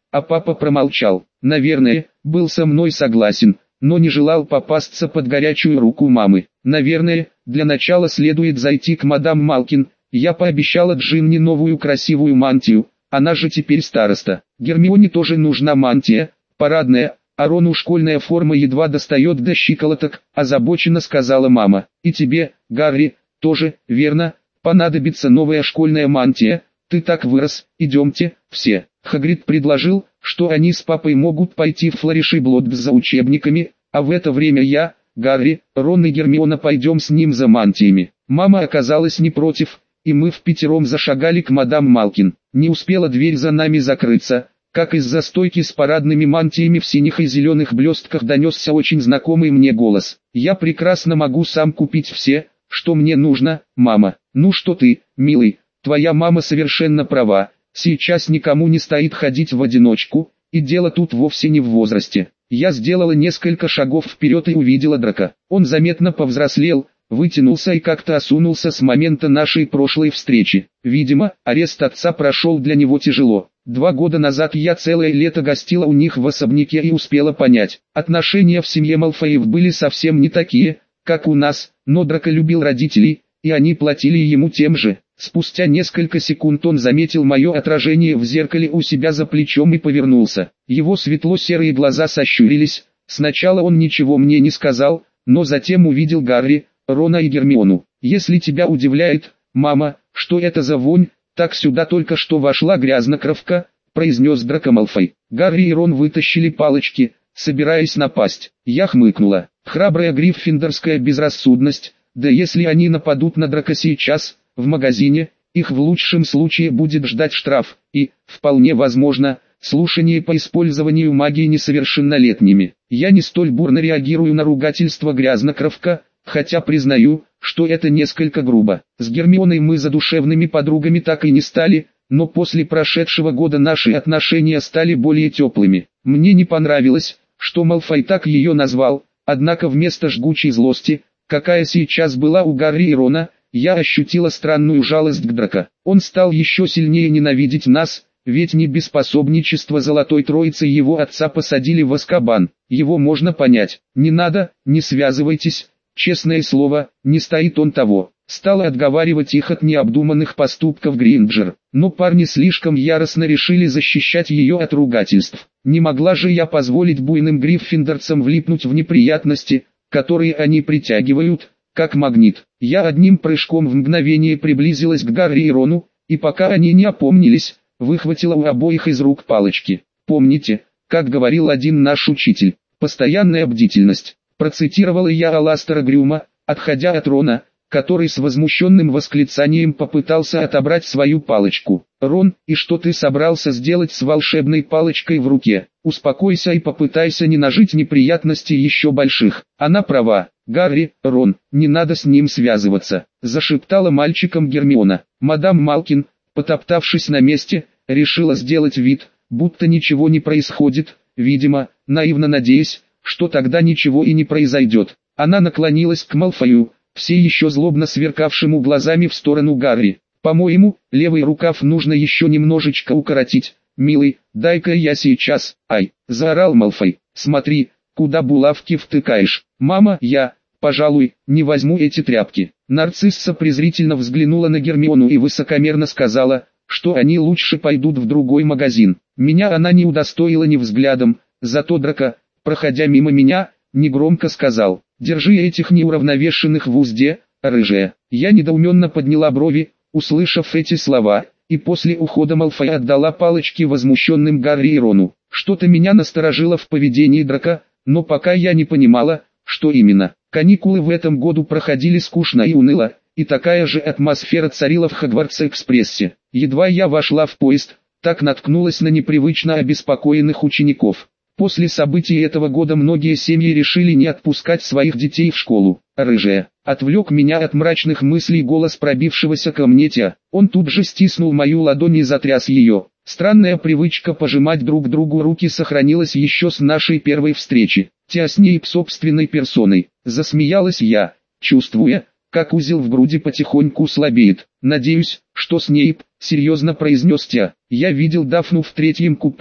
а папа промолчал. Наверное, был со мной согласен, но не желал попасться под горячую руку мамы. Наверное, для начала следует зайти к мадам Малкин. Я пообещала Джинни новую красивую мантию, она же теперь староста. Гермионе тоже нужна мантия, парадная, а Рону школьная форма едва достает до щиколоток, озабоченно сказала мама. И тебе, Гарри, тоже, верно, понадобится новая школьная мантия, ты так вырос, идемте, все. Хагрид предложил, что они с папой могут пойти в Флориш и Блотбс за учебниками, а в это время я, Гарри, Рон и Гермиона пойдем с ним за мантиями. Мама оказалась не против, и мы впятером зашагали к мадам Малкин. Не успела дверь за нами закрыться, как из-за стойки с парадными мантиями в синих и зеленых блестках донесся очень знакомый мне голос. «Я прекрасно могу сам купить все, что мне нужно, мама». «Ну что ты, милый, твоя мама совершенно права, сейчас никому не стоит ходить в одиночку, и дело тут вовсе не в возрасте». Я сделала несколько шагов вперед и увидела Драко. Он заметно повзрослел, вытянулся и как-то осунулся с момента нашей прошлой встречи. Видимо, арест отца прошел для него тяжело. Два года назад я целое лето гостила у них в особняке и успела понять, отношения в семье Малфоев были совсем не такие, как у нас, но Драко любил родителей, и они платили ему тем же. Спустя несколько секунд он заметил мое отражение в зеркале у себя за плечом и повернулся. Его светло-серые глаза сощурились. Сначала он ничего мне не сказал, но затем увидел Гарри, Рона и Гермиону. «Если тебя удивляет, мама, что это за вонь, так сюда только что вошла грязнокровка», — произнес Драко Малфой. Гарри и Рон вытащили палочки, собираясь напасть. Я хмыкнула. Храбрая гриффиндорская безрассудность, да если они нападут на Драко сейчас, в магазине, их в лучшем случае будет ждать штраф, и, вполне возможно, слушание по использованию магии несовершеннолетними. Я не столь бурно реагирую на ругательство грязнокровка, хотя признаю, что это несколько грубо. С Гермионой мы задушевными подругами так и не стали, но после прошедшего года наши отношения стали более теплыми. Мне не понравилось, что Малфой так ее назвал, однако вместо жгучей злости, какая сейчас была у Гарри и Рона, я ощутила странную жалость к Драко. Он стал еще сильнее ненавидеть нас, ведь не без пособничества Золотой Троицы его отца посадили в Азкабан. Его можно понять. Не надо, не связывайтесь, честное слово, не стоит он того. Стала отговаривать их от необдуманных поступков Гринджер, но парни слишком яростно решили защищать ее от ругательств. Не могла же я позволить буйным гриффиндорцам влипнуть в неприятности, которые они притягивают, как магнит. Я одним прыжком в мгновение приблизилась к Гарри и Рону, и пока они не опомнились, выхватила у обоих из рук палочки. «Помните, как говорил один наш учитель, постоянная бдительность», процитировала я Аластера Грюма, отходя от Рона, который с возмущенным восклицанием попытался отобрать свою палочку. «Рон, и что ты собрался сделать с волшебной палочкой в руке? Успокойся и попытайся не нажить неприятностей еще больших». Она права. «Гарри, Рон, не надо с ним связываться», — зашептала мальчикам Гермиона. Мадам Малкин, потоптавшись на месте, решила сделать вид, будто ничего не происходит, видимо, наивно надеясь, что тогда ничего и не произойдет. Она наклонилась к Малфою, все еще злобно сверкавшему глазами в сторону Гарри. «По-моему, левый рукав нужно еще немножечко укоротить, милый, дай-ка я сейчас». «Ай!» — заорал Малфой. «Смотри, куда булавки втыкаешь». «Мама, я, пожалуй, не возьму эти тряпки». Нарцисса презрительно взглянула на Гермиону и высокомерно сказала, что они лучше пойдут в другой магазин. Меня она не удостоила ни взглядом, зато Драко, проходя мимо меня, негромко сказал: «Держи этих неуравновешенных в узде, рыжая». Я недоуменно подняла брови, услышав эти слова, и после ухода Малфоя отдала палочки возмущенным Гарри и Рону. Что-то меня насторожило в поведении Драко, но пока я не понимала, что именно. Каникулы в этом году проходили скучно и уныло, и такая же атмосфера царила в Хогвартс-экспрессе. Едва я вошла в поезд, так наткнулась на непривычно обеспокоенных учеников. После событий этого года многие семьи решили не отпускать своих детей в школу. «Рыжая», отвлек меня от мрачных мыслей голос пробившегося ко мне Тя. Он тут же стиснул мою ладонь и затряс ее. Странная привычка пожимать друг другу руки сохранилась еще с нашей первой встречи. Тя Снейп собственной персоной. Засмеялась я, чувствуя, как узел в груди потихоньку слабеет. «Надеюсь, что Снейп», серьезно произнес Тя. «Я видел Дафну в третьем купе»,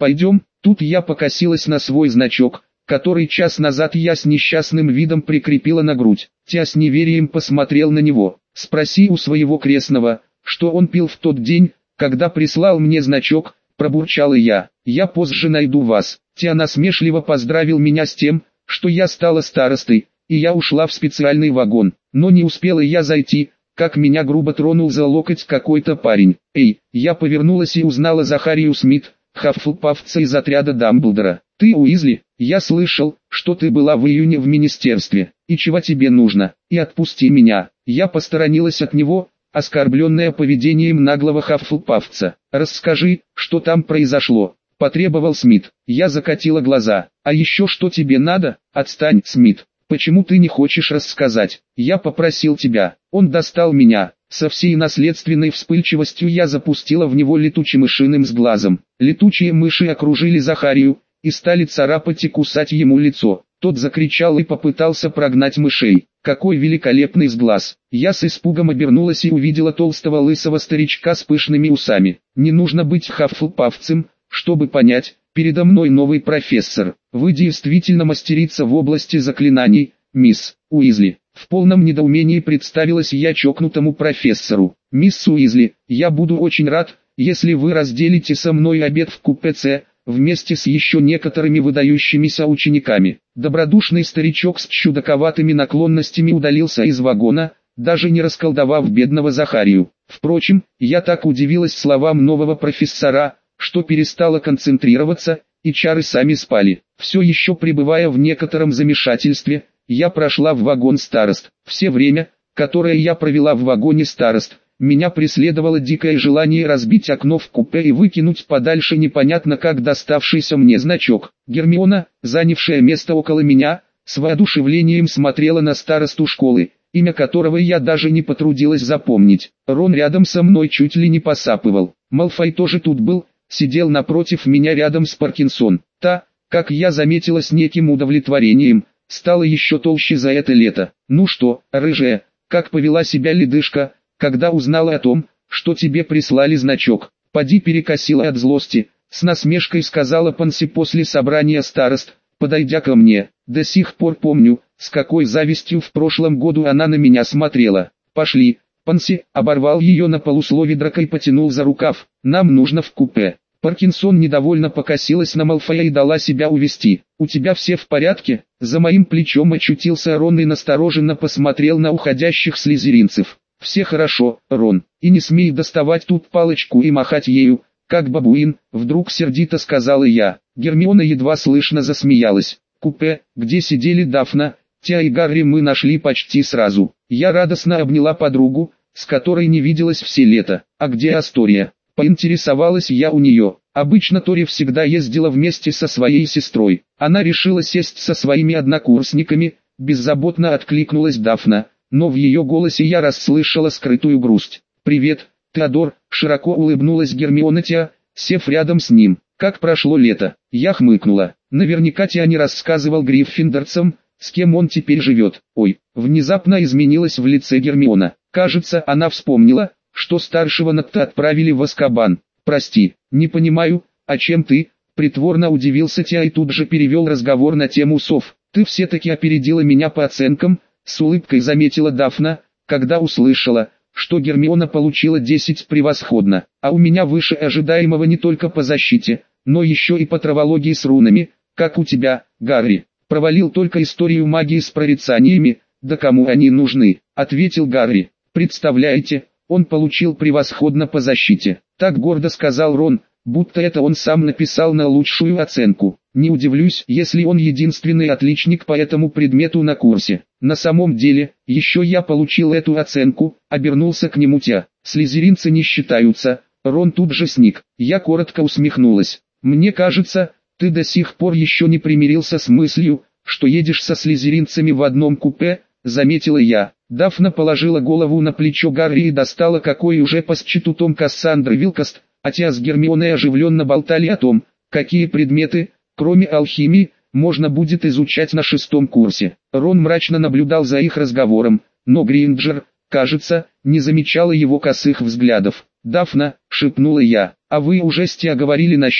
Пойдем, тут я покосилась на свой значок, который час назад я с несчастным видом прикрепила на грудь. Тя с неверием посмотрел на него. Спроси у своего крестного, что он пил в тот день, когда прислал мне значок, пробурчала я. Я позже найду вас. Тя насмешливо поздравил меня с тем, что я стала старостой, и я ушла в специальный вагон. Но не успела я зайти, как меня грубо тронул за локоть какой-то парень. Эй, я повернулась и узнала Захарию Смит, Хаффлпафца из отряда Дамблдора. Ты Уизли, я слышал, что ты была в июне в министерстве, и чего тебе нужно, и отпусти меня. Я посторонилась от него, оскорбленная поведением наглого Хаффлпафца. Расскажи, что там произошло, потребовал Смит. Я закатила глаза. А еще что тебе надо? Отстань, Смит. Почему ты не хочешь рассказать? Я попросил тебя. Он достал меня. Со всей наследственной вспыльчивостью я запустила в него летучим мышиным с глазом. Летучие мыши окружили Захарию и стали царапать и кусать ему лицо. Тот закричал и попытался прогнать мышей. Какой великолепный сглаз! Я с испугом обернулась и увидела толстого лысого старичка с пышными усами. Не нужно быть хаффлпафцем, чтобы понять, передо мной новый профессор. Вы действительно мастерица в области заклинаний, мисс Уизли. В полном недоумении представилась я чокнутому профессору. Мисс Уизли, я буду очень рад, если вы разделите со мной обед в купе С, вместе с еще некоторыми выдающимися учениками. Добродушный старичок с чудаковатыми наклонностями удалился из вагона, даже не расколдовав бедного Захарию. Впрочем, я так удивилась словам нового профессора, что перестала концентрироваться, и чары сами спали. Все еще пребывая в некотором замешательстве, я прошла в вагон старост. Все время, которое я провела в вагоне старост, меня преследовало дикое желание разбить окно в купе и выкинуть подальше непонятно как доставшийся мне значок. Гермиона, занявшая место около меня, с воодушевлением смотрела на старосту школы, имя которого я даже не потрудилась запомнить. Рон рядом со мной чуть ли не посапывал. Малфой тоже тут был, сидел напротив меня рядом с Паркинсон. Та, как я заметила с неким удовлетворением, стала еще толще за это лето. Ну что, рыжая, как повела себя ледышка, когда узнала о том, что тебе прислали значок? Поди перекосила от злости, с насмешкой сказала Панси после собрания старост, подойдя ко мне. До сих пор помню, с какой завистью в прошлом году она на меня смотрела. Пошли, Панси, оборвал ее на полуслове Драко и потянул за рукав. Нам нужно в купе. Паркинсон недовольно покосилась на Малфоя и дала себя увести. «У тебя все в порядке?» За моим плечом очутился Рон и настороженно посмотрел на уходящих слизеринцев. «Все хорошо, Рон, и не смей доставать тут палочку и махать ею, как бабуин», вдруг сердито сказала я. Гермиона едва слышно засмеялась. Купе, где сидели Дафна, Тя и Гарри, мы нашли почти сразу. Я радостно обняла подругу, с которой не виделась все лето. «А где Астория?» Поинтересовалась я у нее. Обычно Тори всегда ездила вместе со своей сестрой. Она решила сесть со своими однокурсниками, беззаботно откликнулась Дафна, но в ее голосе я расслышала скрытую грусть. «Привет, Теодор», широко улыбнулась Гермиона Тя, сев рядом с ним. «Как прошло лето?» Я хмыкнула. Наверняка Тя не рассказывал гриффиндорцам, с кем он теперь живет. Ой, внезапно изменилась в лице Гермиона. Кажется, она вспомнила, что старшего Натта отправили в Азкабан. «Прости, не понимаю, о чем ты?» Притворно удивился Тя и тут же перевел разговор на тему сов. «Ты все-таки опередила меня по оценкам», с улыбкой заметила Дафна, когда услышала, что Гермиона получила десять превосходно, а у меня выше ожидаемого не только по защите, но еще и по травологии с рунами, как у тебя, Гарри. Провалил только историю магии с прорицаниями, да кому они нужны, ответил Гарри. Представляете, он получил превосходно по защите. Так гордо сказал Рон, будто это он сам написал на лучшую оценку. Не удивлюсь, если он единственный отличник по этому предмету на курсе. На самом деле, еще я получил эту оценку, обернулся к нему Тя. Слизеринцы не считаются. Рон тут же сник. Я коротко усмехнулась. Мне кажется, ты до сих пор еще не примирился с мыслью, что едешь со слизеринцами в одном купе, заметила я. Дафна положила голову на плечо Гарри и достала какой уже по счету том Кассандры Вилкост, а Тя с Гермионой оживленно болтали о том, какие предметы, кроме алхимии, можно будет изучать на шестом курсе. Рон мрачно наблюдал за их разговором, но Гринджер, кажется, не замечала его косых взглядов. «Дафна», — шепнула я, — «а вы уже с Тя говорили насчет,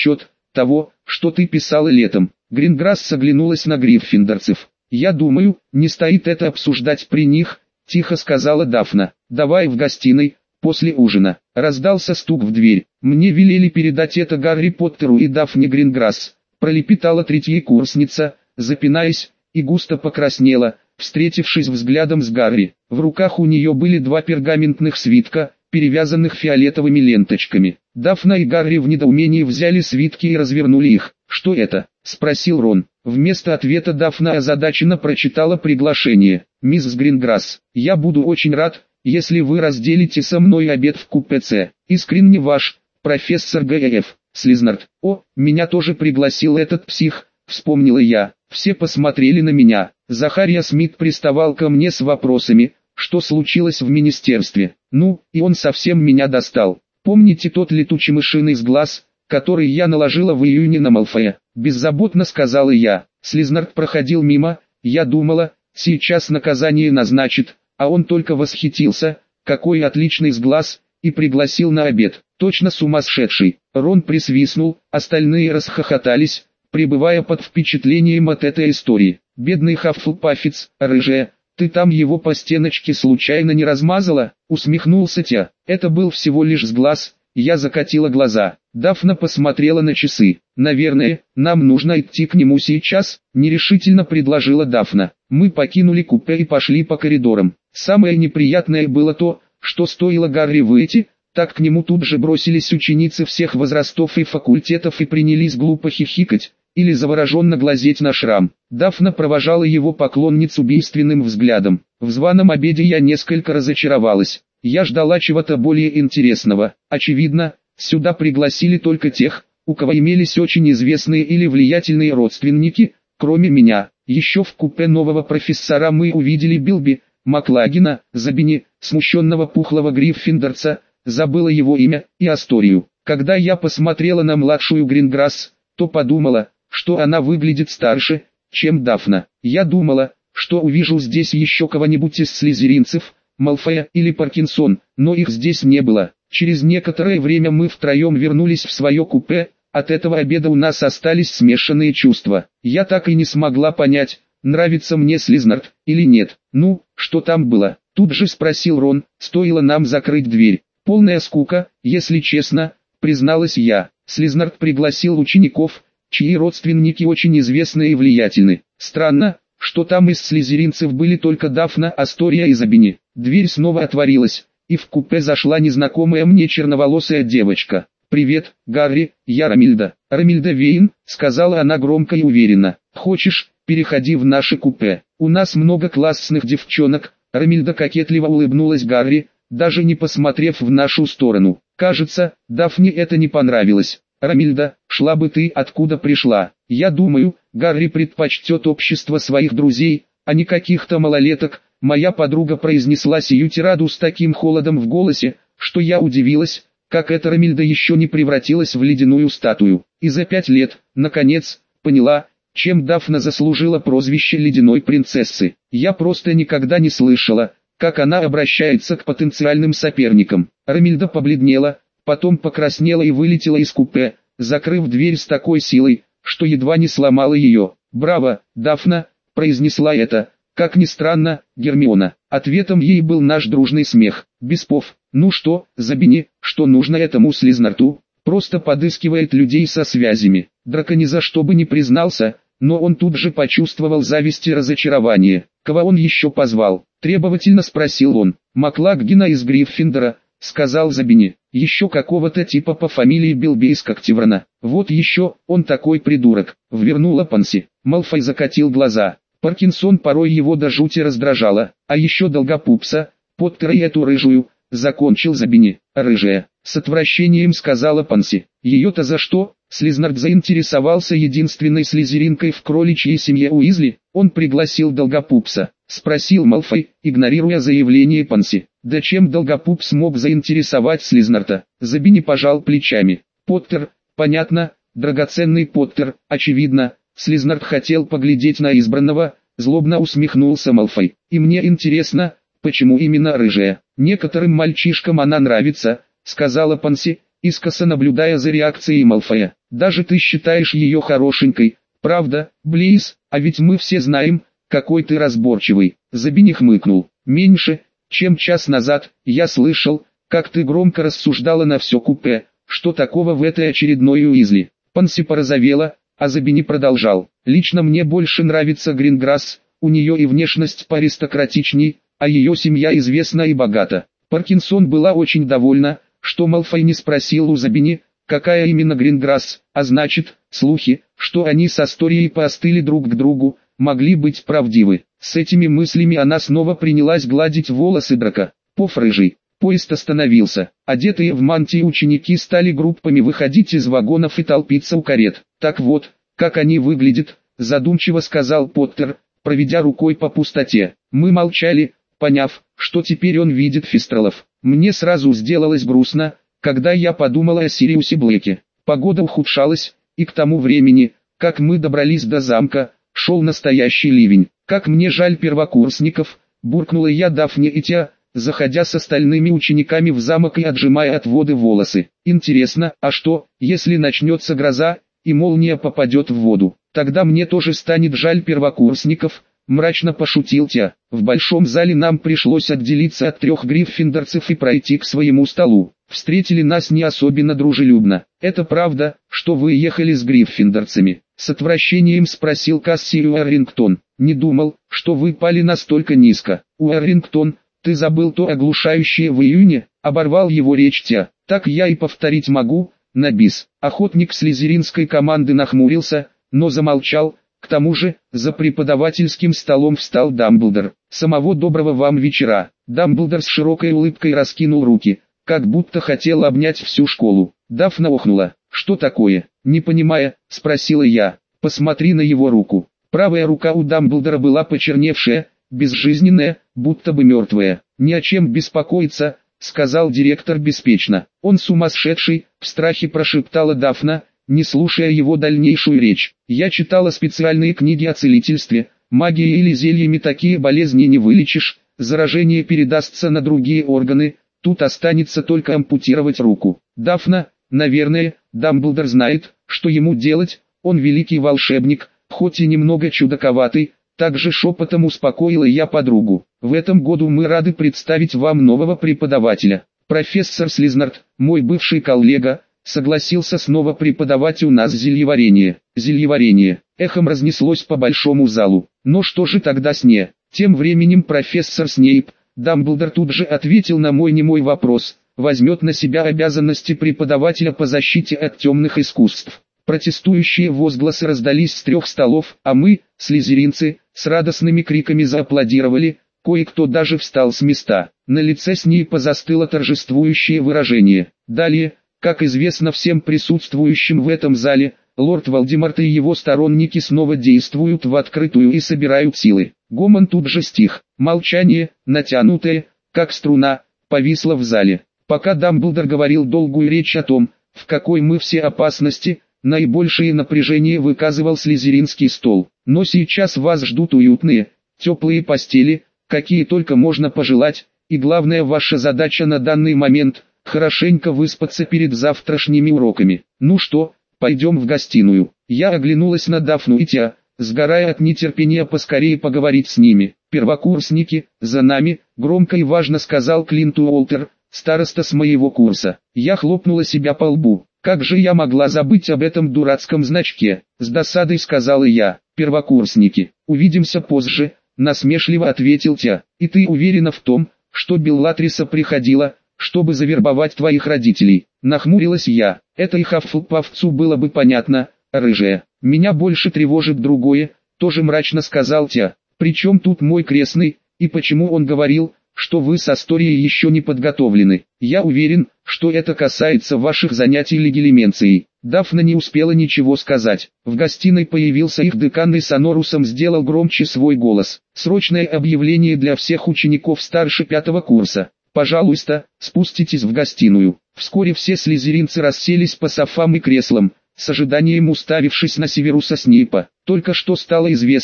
того, что ты писала летом. Гринграсс оглянулась на гриффиндорцев. «Я думаю, не стоит это обсуждать при них», — тихо сказала Дафна. «Давай в гостиной, после ужина». Раздался стук в дверь. «Мне велели передать это Гарри Поттеру и Дафне Гринграсс», — пролепетала третьекурсница, запинаясь, и густо покраснела, встретившись взглядом с Гарри. В руках у нее были два пергаментных свитка, перевязанных фиолетовыми ленточками. Дафна и Гарри в недоумении взяли свитки и развернули их. «Что это?» — спросил Рон. Вместо ответа Дафна озадаченно прочитала приглашение. «Мисс Гринграсс, я буду очень рад, если вы разделите со мной обед в купе С. Искренне ваш, профессор Г Ф. Слизнард». «О, меня тоже пригласил этот псих», — вспомнила я. Все посмотрели на меня. Захария Смит приставал ко мне с вопросами, что случилось в министерстве. Ну, и он совсем меня достал. Помните тот летучий мышиный с глаз, который я наложила в июне на Малфоя? Беззаботно сказала я. Слизнард проходил мимо, я думала, сейчас наказание назначит, а он только восхитился, какой отличный сглаз, и пригласил на обед. Точно сумасшедший. Рон присвистнул, остальные расхохотались, пребывая под впечатлением от этой истории. «Бедный Хаффлпаффец, рыжая, ты там его по стеночке случайно не размазала?» — усмехнулся Тя. «Это был всего лишь сглаз». Я закатила глаза. Дафна посмотрела на часы. «Наверное, нам нужно идти к нему сейчас», — нерешительно предложила Дафна. Мы покинули купе и пошли по коридорам. Самое неприятное было то, что стоило Гарри выйти, так к нему тут же бросились ученицы всех возрастов и факультетов и принялись глупо хихикать или завороженно глазеть на шрам. Дафна провожала его поклонниц убийственным взглядом. В званом обеде я несколько разочаровалась. Я ждала чего-то более интересного. Очевидно, сюда пригласили только тех, у кого имелись очень известные или влиятельные родственники, кроме меня. Еще в купе нового профессора мы увидели Билби, Маклагина, Забини, смущенного пухлого гриффиндорца, забыла его имя, и Асторию. Когда я посмотрела на младшую Гринграсс, то подумала, что она выглядит старше, чем Дафна. Я думала, что увижу здесь еще кого-нибудь из слизеринцев, Малфоя или Паркинсон, но их здесь не было. Через некоторое время мы втроем вернулись в свое купе, от этого обеда у нас остались смешанные чувства. Я так и не смогла понять, нравится мне Слизнард или нет. «Ну, что там было?» — тут же спросил Рон, стоило нам закрыть дверь. «Полная скука, если честно», — призналась я. Слизнард пригласил учеников, чьи родственники очень известны и влиятельны. Странно, что там из слизеринцев были только Дафна, Астория и Забини. Дверь снова отворилась, и в купе зашла незнакомая мне черноволосая девочка. «Привет, Гарри, я Ромильда». «Ромильда Вейн», — сказала она громко и уверенно. «Хочешь, переходи в наше купе. У нас много классных девчонок». Ромильда кокетливо улыбнулась Гарри, даже не посмотрев в нашу сторону. Кажется, Дафне это не понравилось. «Ромильда, шла бы ты, откуда пришла. Я думаю, Гарри предпочтет общество своих друзей, а не каких-то малолеток». Моя подруга произнесла сию тираду с таким холодом в голосе, что я удивилась, как эта Ромильда еще не превратилась в ледяную статую. И за пять лет, наконец, поняла, чем Дафна заслужила прозвище ледяной принцессы. Я просто никогда не слышала, как она обращается к потенциальным соперникам. Ромильда побледнела, потом покраснела и вылетела из купе, закрыв дверь с такой силой, что едва не сломала ее. «Браво, Дафна!» — произнесла это. Как ни странно, Гермиона. Ответом ей был наш дружный смех. Беспов, ну что, Забини, что нужно этому Слизнарту? Просто подыскивает людей со связями. Драко ни за что бы не признался, но он тут же почувствовал зависть и разочарование. Кого он еще позвал? Требовательно спросил он. Маклаггина из Гриффиндора, сказал Забини. Еще какого-то типа по фамилии Билби из Когтеврана. Вот еще, он такой придурок. Ввернула Панси. Малфой закатил глаза. Паркинсон порой его до жути раздражало, а еще Долгопупса, Поттера и эту рыжую, закончил Забини. «Рыжая», — с отвращением сказала Панси. «Ее-то за что?» Слизнард заинтересовался единственной слизеринкой в кроличьей семье Уизли. Он пригласил Долгопупса, спросил Малфой, игнорируя заявление Панси. Да чем Долгопупс мог заинтересовать Слизнарда? Забини пожал плечами. «Поттер, понятно, драгоценный Поттер, очевидно». Слизнард хотел поглядеть на избранного, злобно усмехнулся Малфой. «И мне интересно, почему именно рыжая? Некоторым мальчишкам она нравится», — сказала Панси, искоса наблюдая за реакцией Малфоя. Даже ты считаешь ее хорошенькой, правда, Блейз? А ведь мы все знаем, какой ты разборчивый. Забини хмыкнул. Меньше, чем час назад, я слышал, как ты громко рассуждала на все купе, что такого в этой очередной Уизли. Панси порозовела, а Забини продолжал. Лично мне больше нравится Гринграсс, у нее и внешность поаристократичней, а ее семья известна и богата. Паркинсон была очень довольна, что Малфой не спросил у Забини, какая именно Гринграсс, а значит, слухи, что они с Асторией поостыли друг к другу, могли быть правдивы. С этими мыслями она снова принялась гладить волосы Драка. Поф рыжий. Поезд остановился. Одетые в мантии ученики стали группами выходить из вагонов и толпиться у карет. «Так вот, как они выглядят», задумчиво сказал Поттер, проведя рукой по пустоте. Мы молчали, поняв, что теперь он видит Фистралов. Мне сразу сделалось грустно, когда я подумала о Сириусе Блэке. Погода ухудшалась, и к тому времени, как мы добрались до замка, шел настоящий ливень. «Как мне жаль первокурсников», буркнула я Дафне и Тиа, заходя с остальными учениками в замок и отжимая от воды волосы. «Интересно, а что, если начнется гроза, и молния попадет в воду? Тогда мне тоже станет жаль первокурсников», мрачно пошутил Тиа. В большом зале нам пришлось отделиться от трех гриффиндорцев и пройти к своему столу. Встретили нас не особенно дружелюбно. «Это правда, что вы ехали с гриффиндорцами?» С отвращением спросил Кассий Уэррингтон. «Не думал, что вы пали настолько низко. Уэррингтон, ты забыл то оглушающее в июне?» Оборвал его речь Тиа. «Так я и повторить могу, на бис». Охотник слизеринской команды нахмурился, но замолчал. К тому же, за преподавательским столом встал Дамблдор. «Самого доброго вам вечера». Дамблдор с широкой улыбкой раскинул руки, как будто хотел обнять всю школу. Дафна охнула. «Что такое?» «Не понимая», спросила я. «Посмотри на его руку». Правая рука у Дамблдора была почерневшая, безжизненная, будто бы мертвая. «Ни о чем беспокоиться», сказал директор беспечно. «Он сумасшедший», в страхе прошептала Дафна, не слушая его дальнейшую речь. «Я читала специальные книги о целительстве, магией или зельями такие болезни не вылечишь, заражение передастся на другие органы, тут останется только ампутировать руку». «Дафна, наверное, Дамблдор знает, что ему делать, он великий волшебник, хоть и немного чудаковатый», также шепотом успокоила я подругу. «В этом году мы рады представить вам нового преподавателя. Профессор Слизнард, мой бывший коллега, согласился снова преподавать у нас зельеварение». «Зельеварение», эхом разнеслось по большому залу. «Но что же тогда с не?» Тем временем профессор Снейп, Дамблдор тут же ответил на мой немой вопрос, возьмет на себя обязанности преподавателя по защите от темных искусств. Протестующие возгласы раздались с трех столов, а мы, слизеринцы, с радостными криками зааплодировали, кое-кто даже встал с места. На лице Снейпа застыло торжествующее выражение. Далее, как известно всем присутствующим в этом зале, лорд Волдеморт и его сторонники снова действуют в открытую и собирают силы. Гомон тут же стих. Молчание, натянутое, как струна, повисло в зале. Пока Дамблдор говорил долгую речь о том, в какой мы все опасности, наибольшее напряжение выказывал слизеринский стол. Но сейчас вас ждут уютные, теплые постели, какие только можно пожелать, и главная ваша задача на данный момент – хорошенько выспаться перед завтрашними уроками. Ну что, пойдем в гостиную. Я оглянулась на Дафну и Тиа, сгорая от нетерпения поскорее поговорить с ними. «Первокурсники, за нами», – громко и важно сказал Клинт Уолтер, староста с моего курса. Я хлопнула себя по лбу. «Как же я могла забыть об этом дурацком значке?» С досадой сказала я. «Первокурсники, увидимся позже», насмешливо ответил Тиа. «И ты уверена в том, что Беллатриса приходила, чтобы завербовать твоих родителей?» Нахмурилась я. «Это и Хаффлпафцу было бы понятно, рыжая. Меня больше тревожит другое», тоже мрачно сказал Тиа. «Причем тут мой крестный, и почему он говорил, что вы с Асторией еще не подготовлены? Я уверен, что это касается ваших занятий легилименцией». Дафна не успела ничего сказать. В гостиной появился их декан и с Анорусом сделал громче свой голос. «Срочное объявление для всех учеников старше пятого курса. Пожалуйста, спуститесь в гостиную». Вскоре все слизеринцы расселись по софам и креслам, с ожиданием уставившись на Северуса Снейпа. Только что стало известно,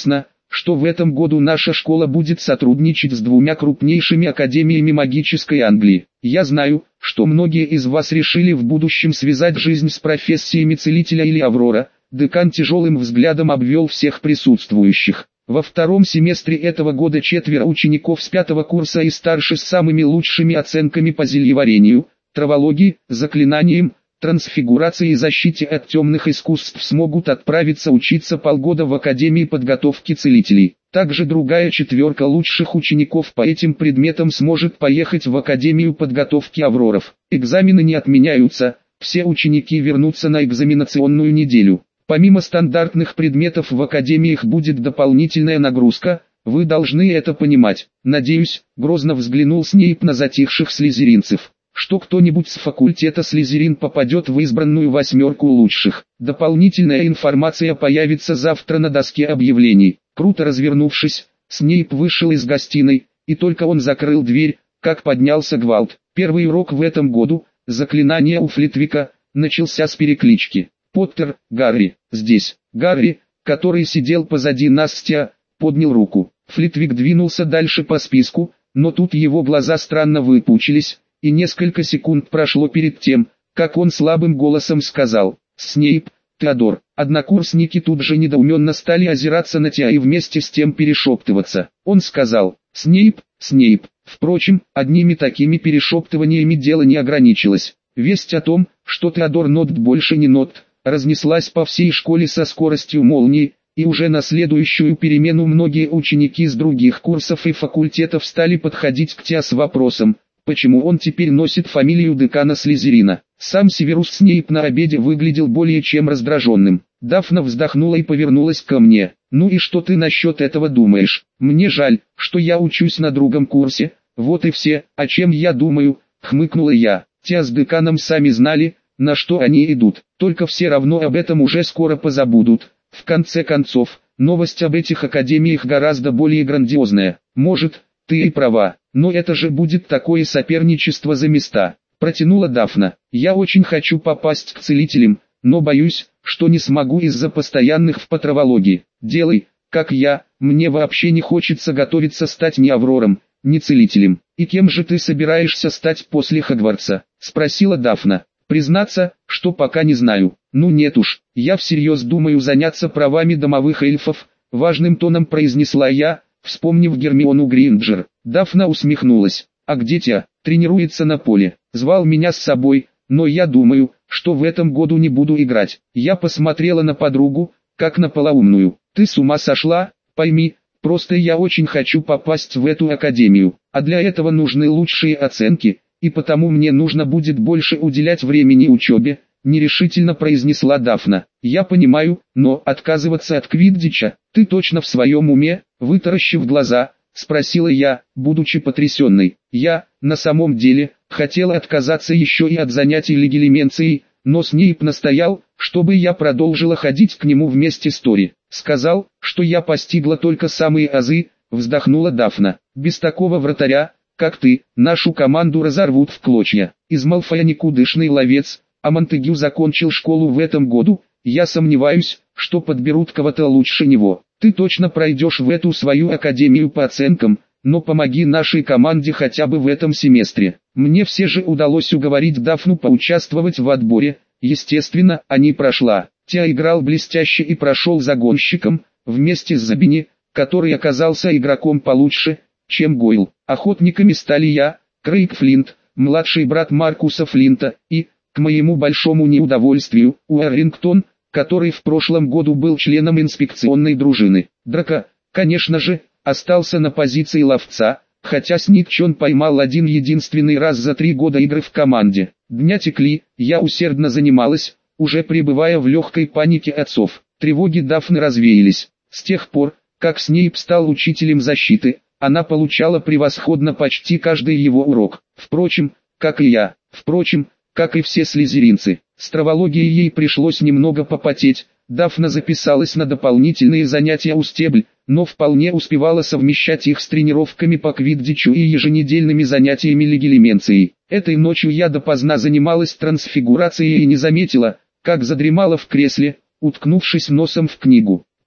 что в этом году наша школа будет сотрудничать с двумя крупнейшими академиями магической Англии. Я знаю, что многие из вас решили в будущем связать жизнь с профессиями целителя или Аврора. Декан тяжелым взглядом обвел всех присутствующих. Во втором семестре этого года четверо учеников с пятого курса и старше с самыми лучшими оценками по зельеварению, травологии, заклинаниям, трансфигурации и защите от темных искусств смогут отправиться учиться полгода в Академии подготовки целителей. Также другая четверка лучших учеников по этим предметам сможет поехать в Академию подготовки Авроров. Экзамены не отменяются, все ученики вернутся на экзаменационную неделю. Помимо стандартных предметов в академиях будет дополнительная нагрузка, вы должны это понимать. Надеюсь, грозно взглянул Снейп на затихших слизеринцев, что кто-нибудь с факультета Слизерин попадет в избранную восьмерку лучших. Дополнительная информация появится завтра на доске объявлений. Круто развернувшись, Снейп вышел из гостиной, и только он закрыл дверь, как поднялся гвалт. Первый урок в этом году, заклинание у Флитвика, начался с переклички. «Поттер, Гарри, здесь». Гарри, который сидел позади Настя, поднял руку. Флитвик двинулся дальше по списку, но тут его глаза странно выпучились, и несколько секунд прошло перед тем, как он слабым голосом сказал: «Снейп, Теодор». Однокурсники тут же недоуменно стали озираться на Теа и вместе с тем перешептываться. Он сказал: «Снейп, Снейп». Впрочем, одними такими перешептываниями дело не ограничилось. Весть о том, что Теодор Нотт больше не Нотт, разнеслась по всей школе со скоростью молнии, и уже на следующую перемену многие ученики с других курсов и факультетов стали подходить к Теа с вопросом, почему он теперь носит фамилию декана Слизерина. Сам Северус Снейп на обеде выглядел более чем раздраженным. Дафна вздохнула и повернулась ко мне. «Ну и что ты насчет этого думаешь? Мне жаль, что я учусь на другом курсе, вот и все, о чем я думаю», — хмыкнула я. Теа с деканом сами знали, на что они идут, только все равно об этом уже скоро позабудут. В конце концов, новость об этих академиях гораздо более грандиозная. Может, ты и права, но это же будет такое соперничество за места. Протянула Дафна. Я очень хочу попасть к целителям, но боюсь, что не смогу из-за постоянных в патровологии. Делай, как я, мне вообще не хочется готовиться стать ни Аврором, ни целителем. И кем же ты собираешься стать после Хогвартса? Спросила Дафна. Признаться, что пока не знаю. Ну нет уж, я всерьез думаю заняться правами домовых эльфов, важным тоном произнесла я, вспомнив Гермиону Грейнджер. Дафна усмехнулась. А где Теа? Тренируется на поле. Звал меня с собой, но я думаю, что в этом году не буду играть. Я посмотрела на подругу, как на полоумную. Ты с ума сошла? Пойми, просто я очень хочу попасть в эту академию, а для этого нужны лучшие оценки, и потому мне нужно будет больше уделять времени учебе, нерешительно произнесла Дафна. Я понимаю, но отказываться от квиддича, ты точно в своем уме? Вытаращив глаза, спросила я, будучи потрясенной. Я, на самом деле, хотела отказаться еще и от занятий легилименцией, но Снейп настоял, чтобы я продолжила ходить к нему вместе с Тори. Сказал, что я постигла только самые азы, вздохнула Дафна. Без такого вратаря, как ты, нашу команду разорвут в клочья. Из Малфоя никудышный ловец, а Монтегю закончил школу в этом году, я сомневаюсь, что подберут кого-то лучше него. Ты точно пройдешь в эту свою академию по оценкам, но помоги нашей команде хотя бы в этом семестре. Мне все же удалось уговорить Дафну поучаствовать в отборе, естественно, а не прошла. Теа играл блестяще и прошел загонщиком, вместе с Забини, который оказался игроком получше, чем Гойл. Охотниками стали я, Крейг Флинт, младший брат Маркуса Флинта, и, к моему большому неудовольствию, Уоррингтон, который в прошлом году был членом инспекционной дружины. Драко, конечно же, остался на позиции ловца, хотя Снитч он поймал один единственный раз за три года игры в команде. Дня текли, я усердно занималась, уже пребывая в легкой панике отцов. Тревоги Дафны развеялись. С тех пор, как Снейп стал учителем защиты, она получала превосходно почти каждый его урок. Впрочем, как и я, впрочем, как и все слизеринцы. С травологией ей пришлось немного попотеть. Дафна записалась на дополнительные занятия у Стебль, но вполне успевала совмещать их с тренировками по квиддичу и еженедельными занятиями легилименцией. Этой ночью я допоздна занималась трансфигурацией и не заметила, как задремала в кресле, уткнувшись носом в книгу.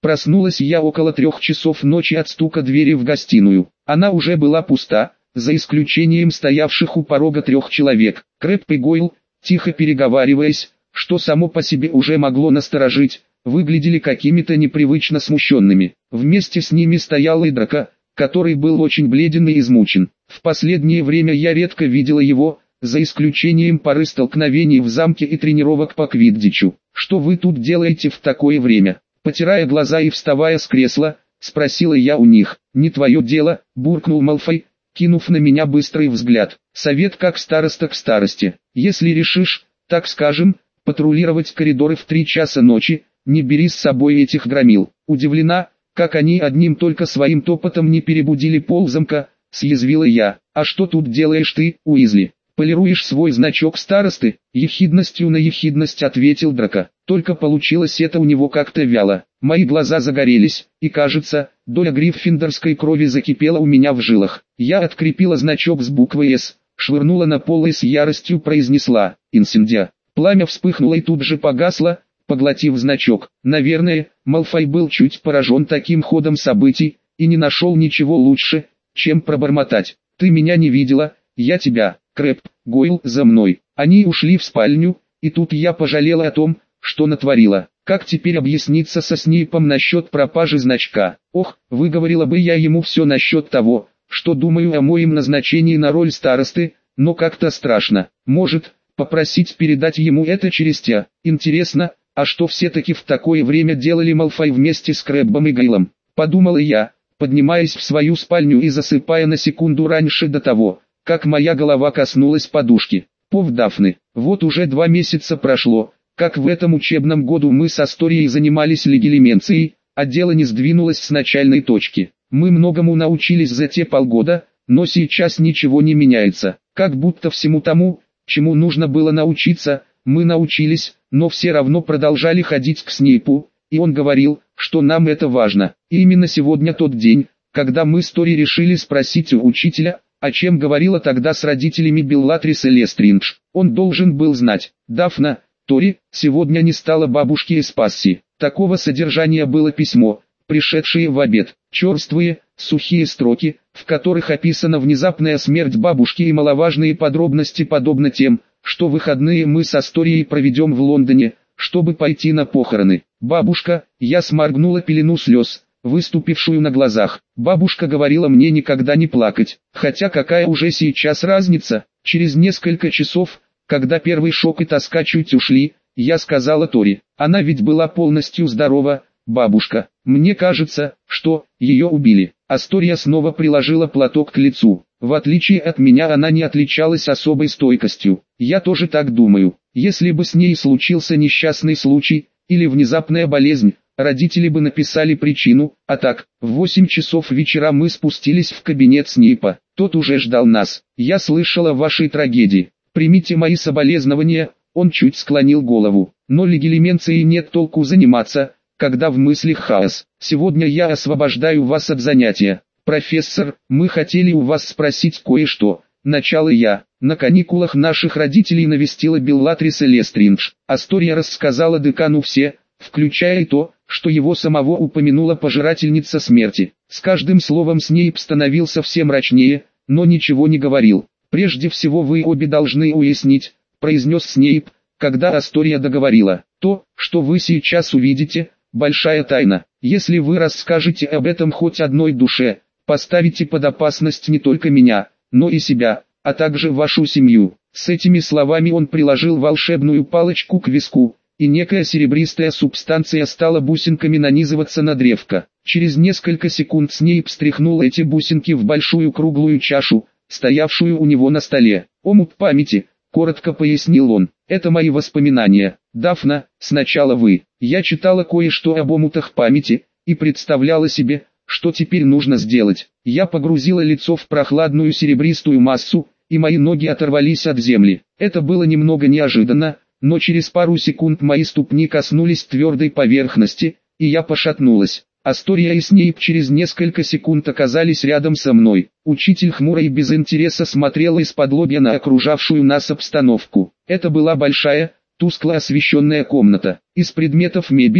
Проснулась я около трех часов ночи от стука двери в гостиную. Она уже была пуста, за исключением стоявших у порога трех человек. Крэб и Гойл, тихо переговариваясь, что само по себе уже могло насторожить, выглядели какими-то непривычно смущенными. Вместе с ними стоял и Драко, который был очень бледен и измучен. В последнее время я редко видела его, за исключением пары столкновений в замке и тренировок по квиддичу. «Что вы тут делаете в такое время?» Потирая глаза и вставая с кресла, спросила я у них. «Не твое дело», — буркнул Малфой, кинув на меня быстрый взгляд. «Совет как староста к старости. Если решишь, так скажем, патрулировать коридоры в три часа ночи, не бери с собой этих громил». Удивлена, как они одним только своим топотом не перебудили ползамка, съязвила я. «А что тут делаешь ты, Уизли? Полируешь свой значок старосты?» Ехидностью на ехидность ответил Драко. Только получилось это у него как-то вяло. Мои глаза загорелись, и кажется, доля гриффиндорской крови закипела у меня в жилах. Я открепила значок с буквой «С», швырнула на пол и с яростью произнесла «Инсендия». Пламя вспыхнуло и тут же погасло, поглотив значок. Наверное, Малфой был чуть поражен таким ходом событий, и не нашел ничего лучше, чем пробормотать. «Ты меня не видела, я тебя, Крэб, Гойл, за мной». Они ушли в спальню, и тут я пожалела о том, что натворила. Как теперь объясниться со Снейпом насчет пропажи значка? Ох, выговорила бы я ему все насчет того, что думаю о моем назначении на роль старосты, но как-то страшно. Может, попросить передать ему это через тебя. Интересно, а что все-таки в такое время делали Малфой вместе с Крэббом и Гойлом? Подумала я, поднимаясь в свою спальню и засыпая на секунду раньше до того, как моя голова коснулась подушки. Пов Дафны. Вот уже два месяца прошло, как в этом учебном году мы с Асторией занимались легилименцией, а дело не сдвинулось с начальной точки. Мы многому научились за те полгода, но сейчас ничего не меняется. Как будто всему тому, чему нужно было научиться, мы научились, но все равно продолжали ходить к Снейпу, и он говорил, что нам это важно. И именно сегодня тот день, когда мы с Тори решили спросить у учителя, о чем говорила тогда с родителями Беллатрис и Лестриндж. Он должен был знать. «Дафна, Тори, сегодня не стало бабушки из Пасси». Такого содержания было письмо, пришедшее в обед. Черствые, сухие строки, в которых описана внезапная смерть бабушки и маловажные подробности подобно тем, что выходные мы с Асторией проведем в Лондоне, чтобы пойти на похороны. «Бабушка», я сморгнула пелену слез, выступившую на глазах. Бабушка говорила мне никогда не плакать, хотя какая уже сейчас разница. Через несколько часов, когда первый шок и тоска чуть ушли, я сказала Тори, она ведь была полностью здорова, бабушка. Мне кажется, что ее убили. Астория снова приложила платок к лицу. В отличие от меня она не отличалась особой стойкостью. Я тоже так думаю. Если бы с ней случился несчастный случай, или внезапная болезнь, родители бы написали причину, а так, в восемь часов вечера мы спустились в кабинет Снейпа. Тот уже ждал нас. «Я слышала о вашей трагедии. Примите мои соболезнования», он чуть склонил голову. «Но легилименцией нет толку заниматься, когда в мыслях хаос. Сегодня я освобождаю вас от занятия. Профессор, мы хотели у вас спросить кое-что». Начало я. На каникулах наших родителей навестила Беллатрис и Лестриндж. Астория рассказала декану все, включая и то, что его самого упомянула пожирательница смерти. С каждым словом Снейп становился все мрачнее, но ничего не говорил. «Прежде всего вы обе должны уяснить», — произнес Снейп, когда Астория договорила. «То, что вы сейчас увидите, большая тайна. Если вы расскажете об этом хоть одной душе, поставите под опасность не только меня, но и себя, а также вашу семью». С этими словами он приложил волшебную палочку к виску, и некая серебристая субстанция стала бусинками нанизываться на древко. Через несколько секунд Снейп стряхнул эти бусинки в большую круглую чашу, стоявшую у него на столе. «Омут памяти», — коротко пояснил он, — «это мои воспоминания. Дафна, сначала вы». Я читала кое-что об омутах памяти, и представляла себе, что теперь нужно сделать. Я погрузила лицо в прохладную серебристую массу, и мои ноги оторвались от земли. Это было немного неожиданно, но через пару секунд мои ступни коснулись твердой поверхности, и я пошатнулась. Астория и Снейп через несколько секунд оказались рядом со мной. Учитель хмуро и без интереса смотрела из-под лобья на окружавшую нас обстановку. Это была большая, тускло освещенная комната. Из предметов мебели,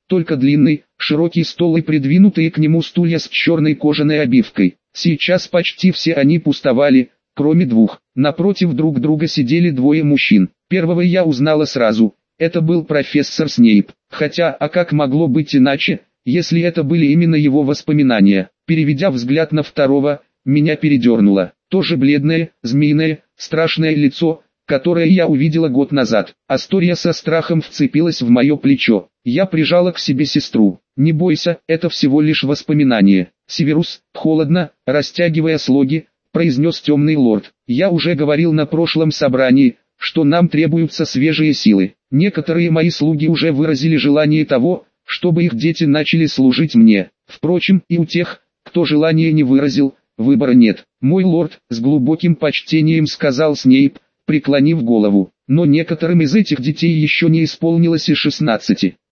только длинный, широкий стол и придвинутые к нему стулья с черной кожаной обивкой. Сейчас почти все они пустовали, кроме двух. Напротив друг друга сидели двое мужчин. Первого я узнала сразу. Это был профессор Снейп. Хотя, а как могло быть иначе, если это были именно его воспоминания? Переведя взгляд на второго, меня передернуло. Тоже бледное, змеиное, страшное лицо, которое я увидела год назад. Астория со страхом вцепилась в мое плечо. Я прижала к себе сестру. «Не бойся, это всего лишь воспоминание». «Северус», холодно, растягивая слоги, произнес темный лорд. «Я уже говорил на прошлом собрании, что нам требуются свежие силы. Некоторые мои слуги уже выразили желание того, чтобы их дети начали служить мне. Впрочем, и у тех, кто желание не выразил, выбора нет. Мой лорд», с глубоким почтением сказал Снейп, преклонив голову. «Но некоторым из этих детей еще не исполнилось и шестнадцати.